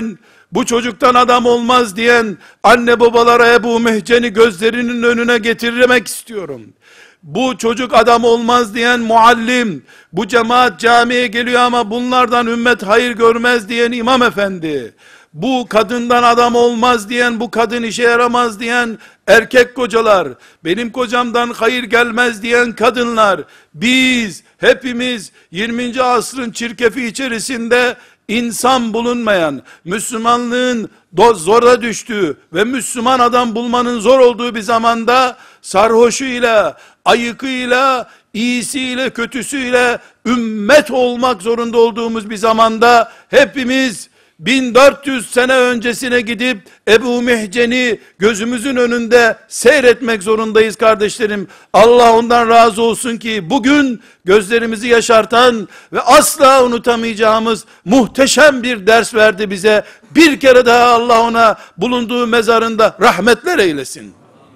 Bu çocuktan adam olmaz diyen anne babalara Ebu Mihcen'i gözlerinin önüne getirmek istiyorum. Bu çocuk adam olmaz diyen muallim, bu cemaat camiye geliyor ama bunlardan ümmet hayır görmez diyen imam efendi, bu kadından adam olmaz diyen, bu kadın işe yaramaz diyen erkek kocalar, benim kocamdan hayır gelmez diyen kadınlar, biz hepimiz 20. asrın çirkefi içerisinde insan bulunmayan, Müslümanlığın zora düştüğü ve Müslüman adam bulmanın zor olduğu bir zamanda, sarhoşuyla, ayıkıyla, iyisiyle, kötüsüyle ümmet olmak zorunda olduğumuz bir zamanda, hepimiz 1400 sene öncesine gidip Ebu Mihcen'i gözümüzün önünde seyretmek zorundayız kardeşlerim. Allah ondan razı olsun ki bugün gözlerimizi yaşartan ve asla unutamayacağımız muhteşem bir ders verdi bize. Bir kere daha Allah ona bulunduğu mezarında rahmetler eylesin.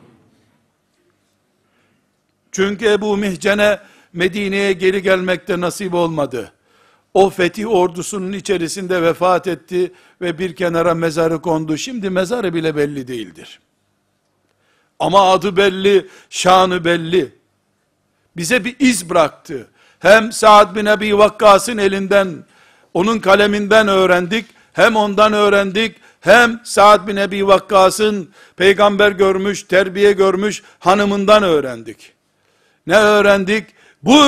Çünkü Ebu Mihcen'e Medine'ye geri gelmekte nasip olmadı. O fetih ordusunun içerisinde vefat etti ve bir kenara mezarı kondu. Şimdi mezarı bile belli değildir. Ama adı belli, şanı belli. Bize bir iz bıraktı. Hem Sa'd bin Ebi Vakkas'ın elinden, onun kaleminden öğrendik, hem ondan öğrendik, hem Sa'd bin Ebi Vakkas'ın peygamber görmüş, terbiye görmüş hanımından öğrendik. Ne öğrendik? Bu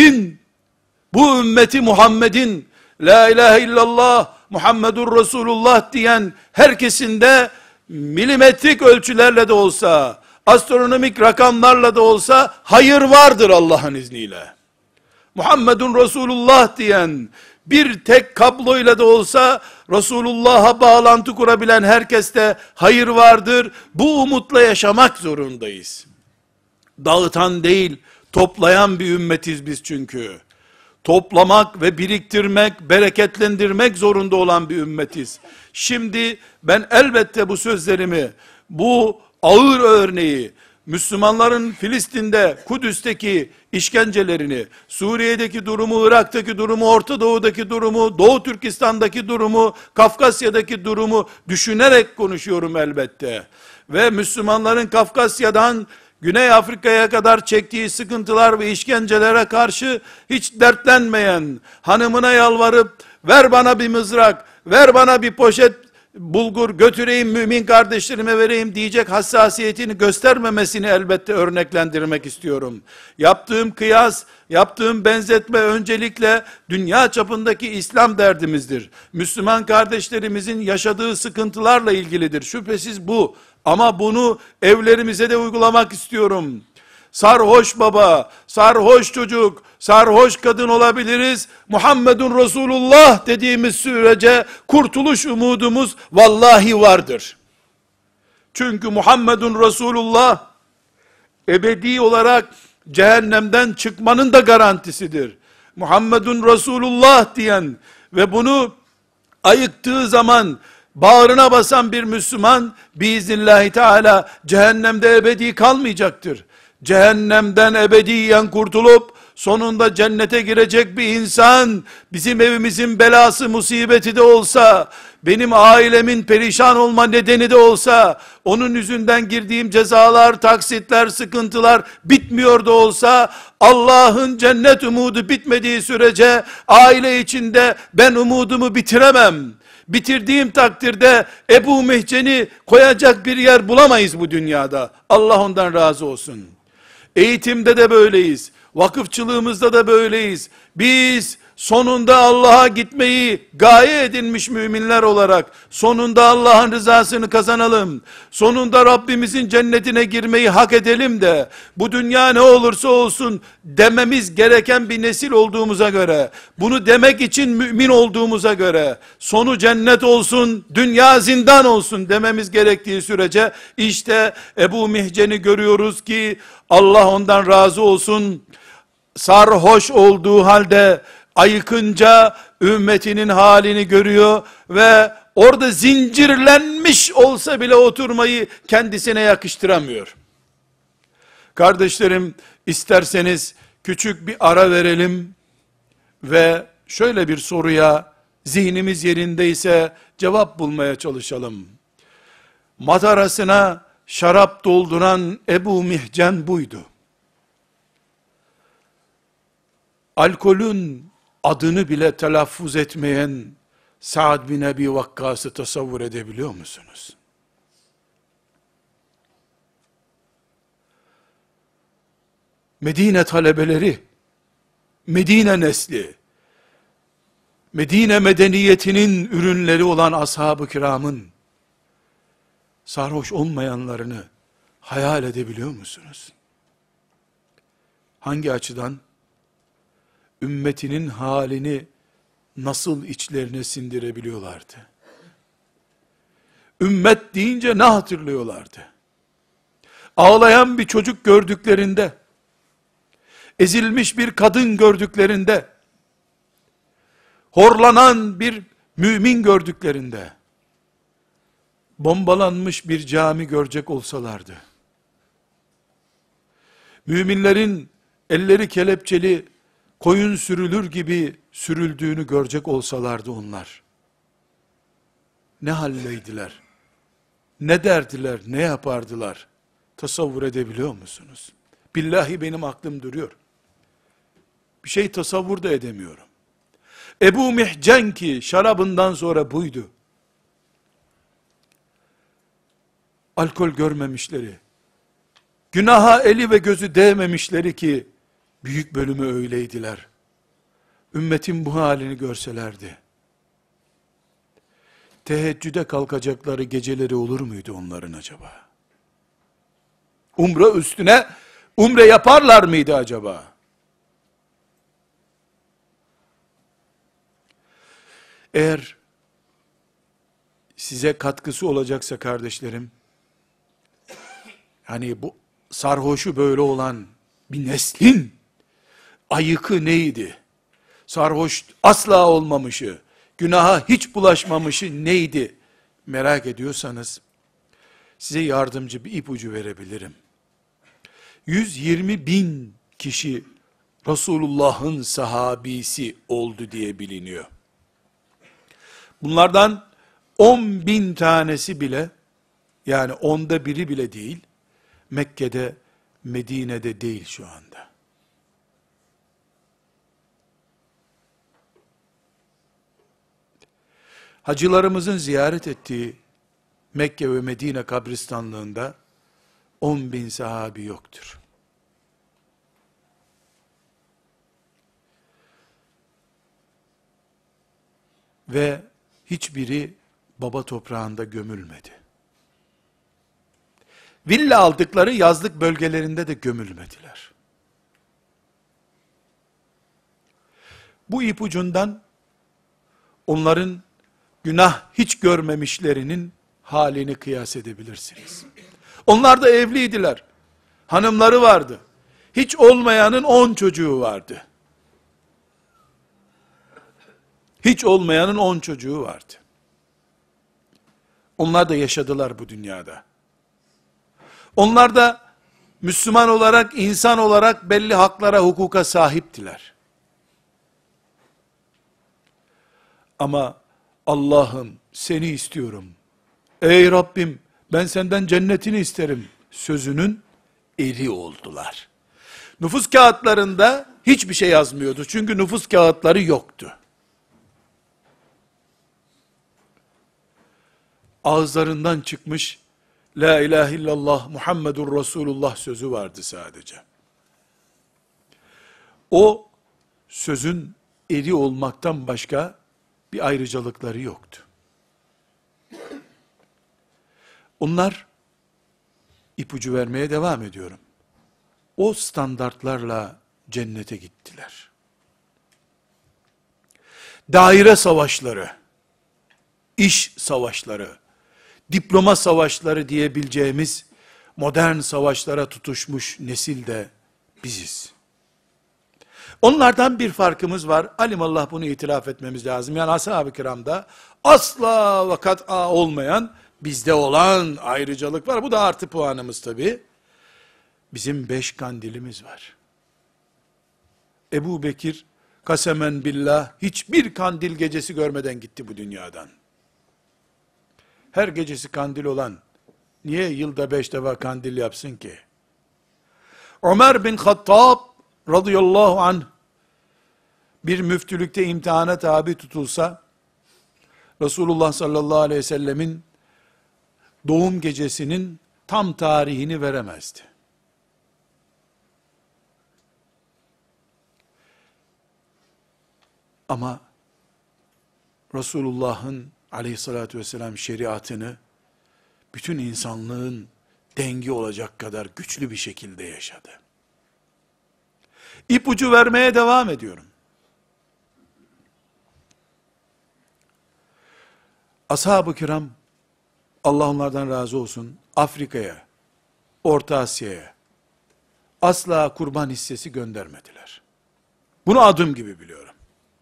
ümmeti Muhammed'in la ilahe illallah Muhammedur Resulullah diyen herkesin de milimetrik ölçülerle de olsa, astronomik rakamlarla da olsa hayır vardır Allah'ın izniyle. Muhammedun Resulullah diyen, bir tek kabloyla da olsa Resulullah'a bağlantı kurabilen herkeste hayır vardır. Bu umutla yaşamak zorundayız. Dağıtan değil, toplayan bir ümmetiz biz çünkü. Toplamak ve biriktirmek, bereketlendirmek zorunda olan bir ümmetiz. Şimdi ben elbette bu sözlerimi, bu ağır örneği, Müslümanların Filistin'de, Kudüs'teki işkencelerini, Suriye'deki durumu, Irak'taki durumu, Orta Doğu'daki durumu, Doğu Türkistan'daki durumu, Kafkasya'daki durumu düşünerek konuşuyorum elbette. Ve Müslümanların Kafkasya'dan Güney Afrika'ya kadar çektiği sıkıntılar ve işkencelere karşı hiç dertlenmeyen, hanımına yalvarıp, ver bana bir mızrak, ver bana bir poşet bulgur götüreyim mümin kardeşlerime vereyim diyecek hassasiyetini göstermemesini elbette örneklendirmek istiyorum. Yaptığım kıyas, yaptığım benzetme öncelikle dünya çapındaki İslam derdimizdir. Müslüman kardeşlerimizin yaşadığı sıkıntılarla ilgilidir. Şüphesiz bu. Ama bunu evlerimize de uygulamak istiyorum. Sarhoş baba, sarhoş çocuk, sarhoş kadın olabiliriz. Muhammedun Resulullah dediğimiz sürece kurtuluş umudumuz vallahi vardır. Çünkü Muhammedun Resulullah ebedi olarak cehennemden çıkmanın da garantisidir. Muhammedun Resulullah diyen ve bunu ayıktığı zaman bağrına basan bir Müslüman biiznillahü teala cehennemde ebedi kalmayacaktır. Cehennemden ebediyen kurtulup sonunda cennete girecek bir insan, bizim evimizin belası musibeti de olsa, benim ailemin perişan olma nedeni de olsa, onun yüzünden girdiğim cezalar, taksitler, sıkıntılar bitmiyor da olsa, Allah'ın cennet umudu bitmediği sürece aile içinde ben umudumu bitiremem. Bitirdiğim takdirde Ebu Mihcen'i koyacak bir yer bulamayız bu dünyada. Allah ondan razı olsun. Eğitimde de böyleyiz. Vakıfçılığımızda da böyleyiz. Biz sonunda Allah'a gitmeyi gaye edinmiş müminler olarak sonunda Allah'ın rızasını kazanalım. Sonunda Rabbimizin cennetine girmeyi hak edelim de bu dünya ne olursa olsun dememiz gereken bir nesil olduğumuza göre, bunu demek için mümin olduğumuza göre, sonu cennet olsun, dünya zindan olsun dememiz gerektiği sürece işte Ebu Mihcen'i görüyoruz ki Allah ondan razı olsun. Sarhoş olduğu halde ayıkınca ümmetinin halini görüyor ve orada zincirlenmiş olsa bile oturmayı kendisine yakıştıramıyor. Kardeşlerim, isterseniz küçük bir ara verelim ve şöyle bir soruya Zihnimiz yerindeyse cevap bulmaya çalışalım. Matarasına şarap dolduran Ebu Mihcen buydu. Alkolün adını bile telaffuz etmeyen Sa'd bin Ebi Vakkas'ı tasavvur edebiliyor musunuz? Medine talebeleri, Medine nesli, Medine medeniyetinin ürünleri olan ashab-ı kiramın sarhoş olmayanlarını hayal edebiliyor musunuz? Hangi açıdan? Ümmetinin halini nasıl içlerine sindirebiliyorlardı? Ümmet deyince ne hatırlıyorlardı? Ağlayan bir çocuk gördüklerinde, ezilmiş bir kadın gördüklerinde, horlanan bir mümin gördüklerinde, bombalanmış bir cami görecek olsalardı, müminlerin elleri kelepçeli, koyun sürülür gibi sürüldüğünü görecek olsalardı onlar, ne haldeydiler, ne derdiler, ne yapardılar, tasavvur edebiliyor musunuz? Billahi benim aklım duruyor. Bir şey tasavvur da edemiyorum. Ebu Mihcen ki şarabından sonra buydu. Alkol görmemişleri, günaha eli ve gözü değmemişleri ki büyük bölümü öyleydiler. Ümmetin bu halini görselerdi, teheccüde kalkacakları geceleri olur muydu onların acaba? Umre üstüne umre yaparlar mıydı acaba? Eğer size katkısı olacaksa kardeşlerim, hani bu sarhoşu böyle olan bir neslin ayıkı neydi? Sarhoş asla olmamışı, günaha hiç bulaşmamışı neydi? Merak ediyorsanız, size yardımcı bir ipucu verebilirim. 120 bin kişi Resulullah'ın sahabisi oldu diye biliniyor. Bunlardan 10 bin tanesi bile, yani 10'da biri bile değil, Mekke'de, Medine'de değil şu anda. Hacılarımızın ziyaret ettiği Mekke ve Medine kabristanlığında 10 bin sahabi yoktur. Ve hiçbiri baba toprağında gömülmedi. Villa aldıkları yazlık bölgelerinde de gömülmediler. Bu ipucundan onların günah hiç görmemişlerinin halini kıyas edebilirsiniz. Onlar da evliydiler. Hanımları vardı. Hiç olmayanın 10 çocuğu vardı. Hiç olmayanın 10 çocuğu vardı. Onlar da yaşadılar bu dünyada. Onlar da Müslüman olarak, insan olarak belli haklara, hukuka sahiptiler. Ama Allah'ım seni istiyorum. Ey Rabbim ben senden cennetini isterim sözünün eri oldular. Nüfus kağıtlarında hiçbir şey yazmıyordu. Çünkü nüfus kağıtları yoktu. Ağızlarından çıkmış La ilahe illallah Muhammedur Resulullah sözü vardı sadece. O sözün eri olmaktan başka bir ayrıcalıkları yoktu. Onlar, ipucu vermeye devam ediyorum, o standartlarla cennete gittiler. Daire savaşları, iş savaşları, diploma savaşları diyebileceğimiz modern savaşlara tutuşmuş nesil de biziz. Onlardan bir farkımız var. Alimallah bunu itiraf etmemiz lazım. Yani ashab-ı kiramda asla ve kat'a olmayan, bizde olan ayrıcalık var. Bu da artı puanımız tabi. Bizim 5 kandilimiz var. Ebu Bekir kasemen billah, hiçbir kandil gecesi görmeden gitti bu dünyadan. Her gecesi kandil olan, niye yılda 5 defa kandil yapsın ki? Ömer bin Hattab radıyallahu anh, bir müftülükte imtihana tabi tutulsa, Resulullah sallallahu aleyhi ve sellemin doğum gecesinin tam tarihini veremezdi. Ama Resulullah'ın aleyhissalatü vesselam şeriatını bütün insanlığın dengi olacak kadar güçlü bir şekilde yaşadı. İpucu vermeye devam ediyorum. Ashab-ı kiram, Allah onlardan razı olsun, Afrika'ya, Orta Asya'ya asla kurban hissesi göndermediler. Bunu adım gibi biliyorum.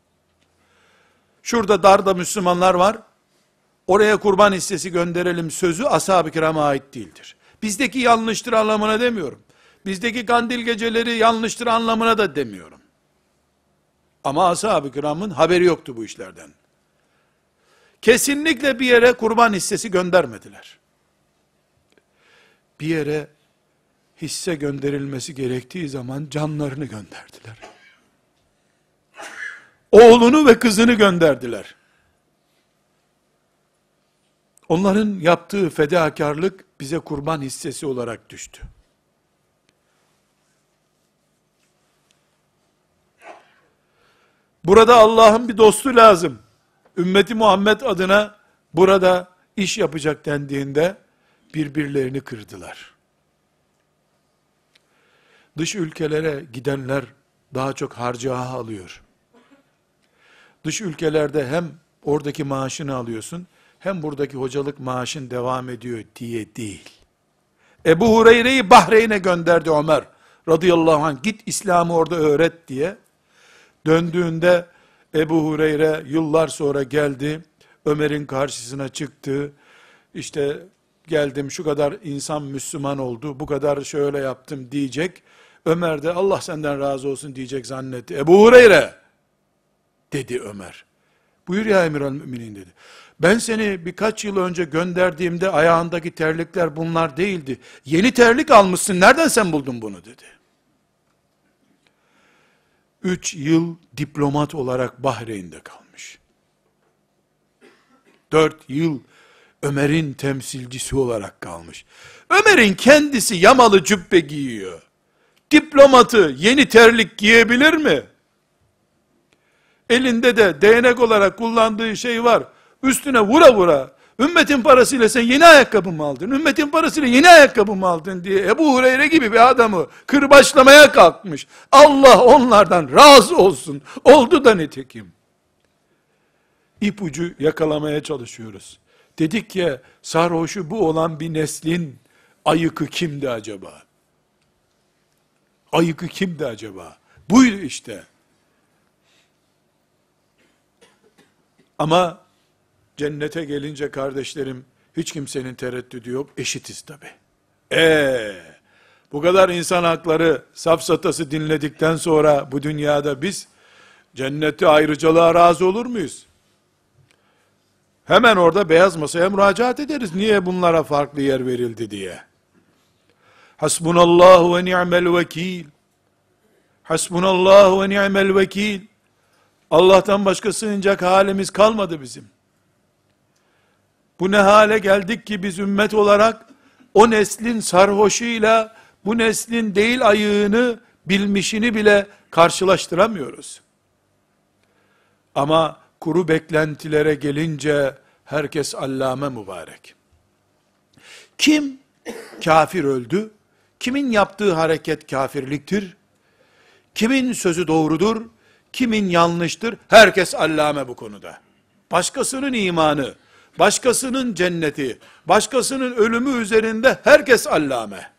Şurada darda Müslümanlar var, oraya kurban hissesi gönderelim sözü ashab-ı kirama ait değildir. Bizdeki yanlıştır anlamına demiyorum. Bizdeki kandil geceleri yanlıştır anlamına da demiyorum. Ama ashab-ı kiramın haberi yoktu bu işlerden. Kesinlikle bir yere kurban hissesi göndermediler. Bir yere hisse gönderilmesi gerektiği zaman canlarını gönderdiler. Oğlunu ve kızını gönderdiler. Onların yaptığı fedakarlık bize kurban hissesi olarak düştü. Burada Allah'ın bir dostu lazım. Ümmeti Muhammed adına burada iş yapacak dendiğinde birbirlerini kırdılar. Dış ülkelere gidenler daha çok harcaha alıyor. Dış ülkelerde hem oradaki maaşını alıyorsun, hem buradaki hocalık maaşın devam ediyor diye değil. Ebu Hureyre'yi Bahreyn'e gönderdi Ömer radıyallahu anh, git İslam'ı orada öğret diye. Döndüğünde Ebu Hureyre yıllar sonra geldi, Ömer'in karşısına çıktı, işte geldim şu kadar insan Müslüman oldu, bu kadar şöyle yaptım diyecek. Ömer de Allah senden razı olsun diyecek zannetti. Ebu Hureyre dedi Ömer. Buyur ya Emirel Müminin dedi. Ben seni birkaç yıl önce gönderdiğimde ayağındaki terlikler bunlar değildi. Yeni terlik almışsın, nereden sen buldun bunu dedi. 3 yıl diplomat olarak Bahreyn'de kalmış. 4 yıl Ömer'in temsilcisi olarak kalmış. Ömer'in kendisi yamalı cübbe giyiyor. Diplomatı yeni terlik giyebilir mi? Elinde de değnek olarak kullandığı şey var. Üstüne vura vura, ümmetin parasıyla sen yeni ayakkabı mı aldın? Ümmetin parasıyla yeni ayakkabı mı aldın diye Ebu Hureyre gibi bir adamı kırbaçlamaya kalkmış. Allah onlardan razı olsun. Oldu da nitekim. İpucu yakalamaya çalışıyoruz. Dedik ya, sarhoşu bu olan bir neslin ayıkı kimdi acaba? Ayıkı kimdi acaba? Buydu işte. Ama cennete gelince kardeşlerim, hiç kimsenin tereddüdü yok, eşitiz tabi. Bu kadar insan hakları safsatası dinledikten sonra bu dünyada biz cennette ayrıcalığa razı olur muyuz? Hemen orada beyaz masaya müracaat ederiz. Niye bunlara farklı yer verildi diye. Hasbunallahu ve ni'mel vekil. Hasbunallahu ve ni'mel vekil. Allah'tan başka sığınacak halimiz kalmadı bizim. Bu ne hale geldik ki biz ümmet olarak o neslin sarhoşuyla bu neslin değil ayığını bilmişini bile karşılaştıramıyoruz. Ama kuru beklentilere gelince herkes allame mübarek. Kim kafir öldü? Kimin yaptığı hareket kafirliktir? Kimin sözü doğrudur? Kimin yanlıştır? Herkes allame bu konuda. Başkasının imanı, başkasının cenneti, başkasının ölümü üzerinde herkes allame.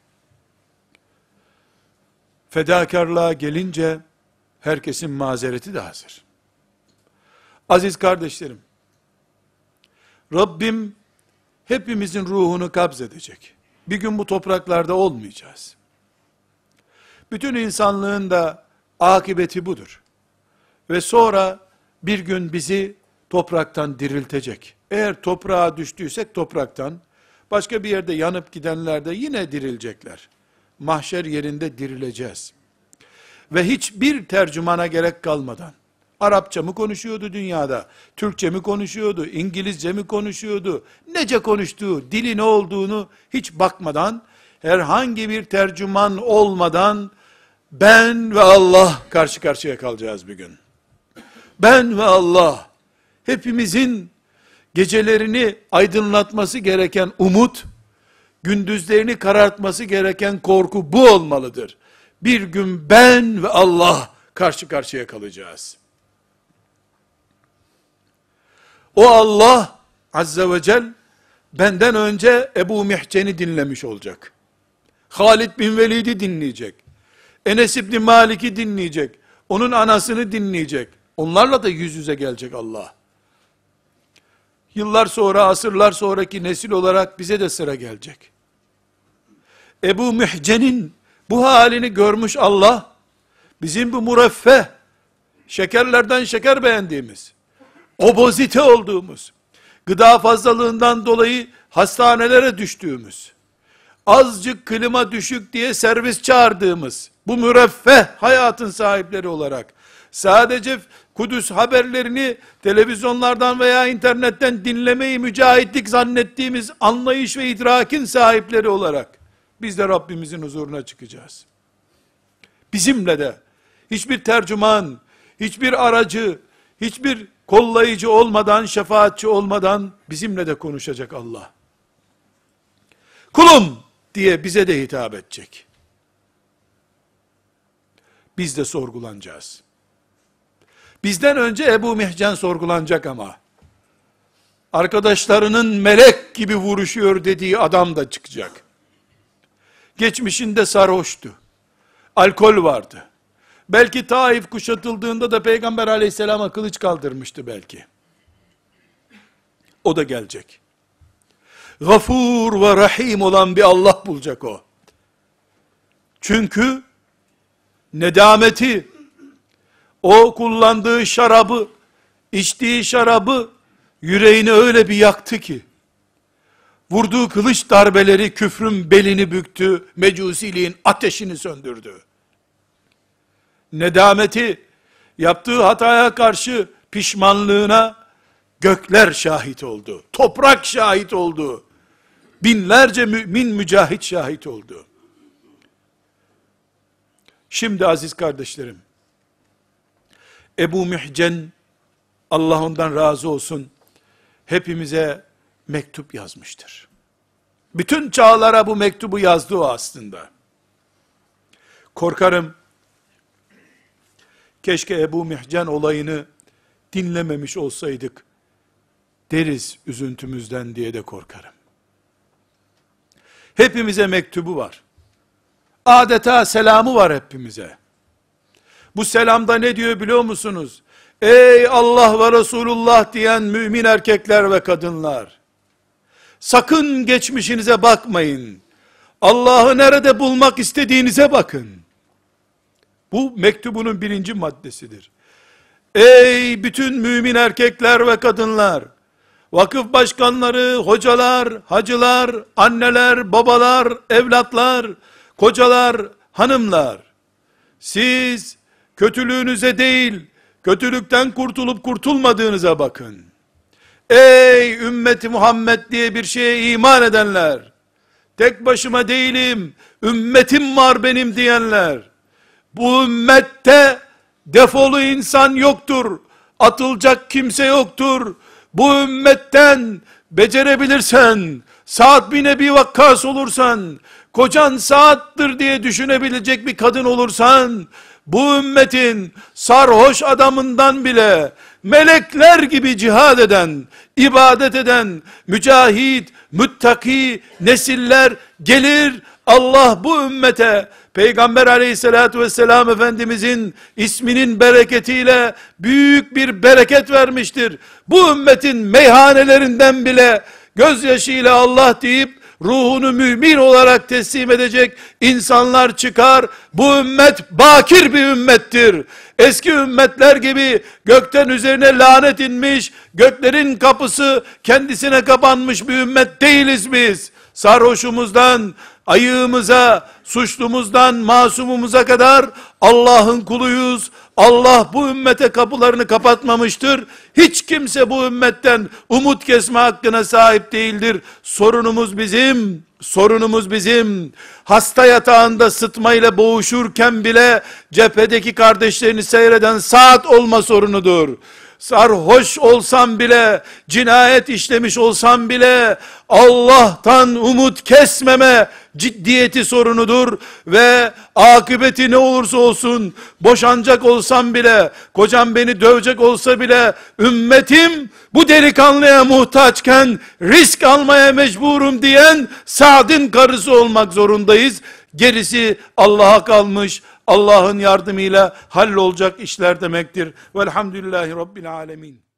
Fedakarlığa gelince herkesin mazereti de hazır. Aziz kardeşlerim, Rabbim hepimizin ruhunu kabz edecek. Bir gün bu topraklarda olmayacağız. Bütün insanlığın da akıbeti budur. Ve sonra bir gün bizi topraktan diriltecek. Eğer toprağa düştüysek topraktan, başka bir yerde yanıp gidenler de yine dirilecekler. Mahşer yerinde dirileceğiz. Ve hiçbir tercümana gerek kalmadan, Arapça mı konuşuyordu dünyada, Türkçe mi konuşuyordu, İngilizce mi konuşuyordu, nece konuştuğu, dili ne olduğunu hiç bakmadan, herhangi bir tercüman olmadan, ben ve Allah karşı karşıya kalacağız bir gün. Ben ve Allah, hepimizin gecelerini aydınlatması gereken umut, gündüzlerini karartması gereken korku bu olmalıdır. Bir gün ben ve Allah karşı karşıya kalacağız. O Allah Azze ve Celle benden önce Ebu Mihcen'i dinlemiş olacak. Halid bin Velid'i dinleyecek. Enes İbni Malik'i dinleyecek. Onun anasını dinleyecek. Onlarla da yüz yüze gelecek Allah. Yıllar sonra, asırlar sonraki nesil olarak bize de sıra gelecek. Ebu Mihcen'in bu halini görmüş Allah, bizim bu mureffeh, şekerlerden şeker beğendiğimiz, obezite olduğumuz, gıda fazlalığından dolayı hastanelere düştüğümüz, azıcık klima düşük diye servis çağırdığımız, bu müreffeh hayatın sahipleri olarak, sadece Kudüs haberlerini televizyonlardan veya internetten dinlemeyi mücahitlik zannettiğimiz anlayış ve idrakin sahipleri olarak, biz de Rabbimizin huzuruna çıkacağız. Bizimle de hiçbir tercüman, hiçbir aracı, hiçbir kollayıcı olmadan, şefaatçi olmadan bizimle de konuşacak Allah. Kulum diye bize de hitap edecek. Biz de sorgulanacağız. Bizden önce Ebu Mihcen sorgulanacak ama. Arkadaşlarının melek gibi vuruşuyor dediği adam da çıkacak. Geçmişinde sarhoştu. Alkol vardı. Belki Taif kuşatıldığında da Peygamber aleyhisselama kılıç kaldırmıştı belki. O da gelecek. Gafur ve Rahim olan bir Allah bulacak o. Çünkü nedameti, o kullandığı şarabı, içtiği şarabı yüreğini öyle bir yaktı ki, vurduğu kılıç darbeleri küfrün belini büktü, mecusiliğin ateşini söndürdü. Nedameti, yaptığı hataya karşı pişmanlığına gökler şahit oldu. Toprak şahit oldu. Binlerce mümin mücahit şahit oldu. Şimdi aziz kardeşlerim, Ebu Mihcen, Allah ondan razı olsun, hepimize mektup yazmıştır. Bütün çağlara bu mektubu yazdı o aslında. Korkarım, keşke Ebu Mihcen olayını dinlememiş olsaydık, deriz üzüntümüzden diye de korkarım. Hepimize mektubu var. Adeta selamı var hepimize. Bu selamda ne diyor biliyor musunuz? Ey Allah ve Resulullah diyen mümin erkekler ve kadınlar, sakın geçmişinize bakmayın. Allah'ı nerede bulmak istediğinize bakın. Bu mektubunun birinci maddesidir. Ey bütün mümin erkekler ve kadınlar, vakıf başkanları, hocalar, hacılar, anneler, babalar, evlatlar, kocalar, hanımlar, siz kötülüğünüze değil, kötülükten kurtulup kurtulmadığınıza bakın. Ey ümmeti Muhammed diye bir şeye iman edenler, tek başıma değilim, ümmetim var benim diyenler, bu ümmette defolu insan yoktur, atılacak kimse yoktur. Bu ümmetten becerebilirsen, Sa'd bin Ebi Vakkas olursan, kocan Sa'd'dır diye düşünebilecek bir kadın olursan, bu ümmetin sarhoş adamından bile melekler gibi cihad eden, ibadet eden, mücahit, müttaki nesiller gelir. Allah bu ümmete Peygamber aleyhissalatü vesselam Efendimizin isminin bereketiyle büyük bir bereket vermiştir. Bu ümmetin meyhanelerinden bile gözyaşıyla Allah deyip ruhunu mümin olarak teslim edecek insanlar çıkar. Bu ümmet bakir bir ümmettir. Eski ümmetler gibi gökten üzerine lanet inmiş, göklerin kapısı kendisine kapanmış bir ümmet değiliz biz. Sarhoşumuzdan, ayığımıza, suçlumuzdan, masumumuza kadar Allah'ın kuluyuz. Allah bu ümmete kapılarını kapatmamıştır. Hiç kimse bu ümmetten umut kesme hakkına sahip değildir. Sorunumuz bizim. Sorunumuz bizim. Hasta yatağında sıtmayla boğuşurken bile cephedeki kardeşlerini seyreden saat olma sorunudur. Sarhoş olsam bile, cinayet işlemiş olsam bile Allah'tan umut kesmeme ciddiyeti sorunudur ve akıbeti ne olursa olsun, boşanacak olsam bile, kocam beni dövecek olsa bile, ümmetim bu delikanlıya muhtaçken risk almaya mecburum diyen Sa'd'ın karısı olmak zorundayız. Gerisi Allah'a kalmış, Allah'ın yardımıyla hallolacak işler demektir. Velhamdülillahi Rabbil alemin.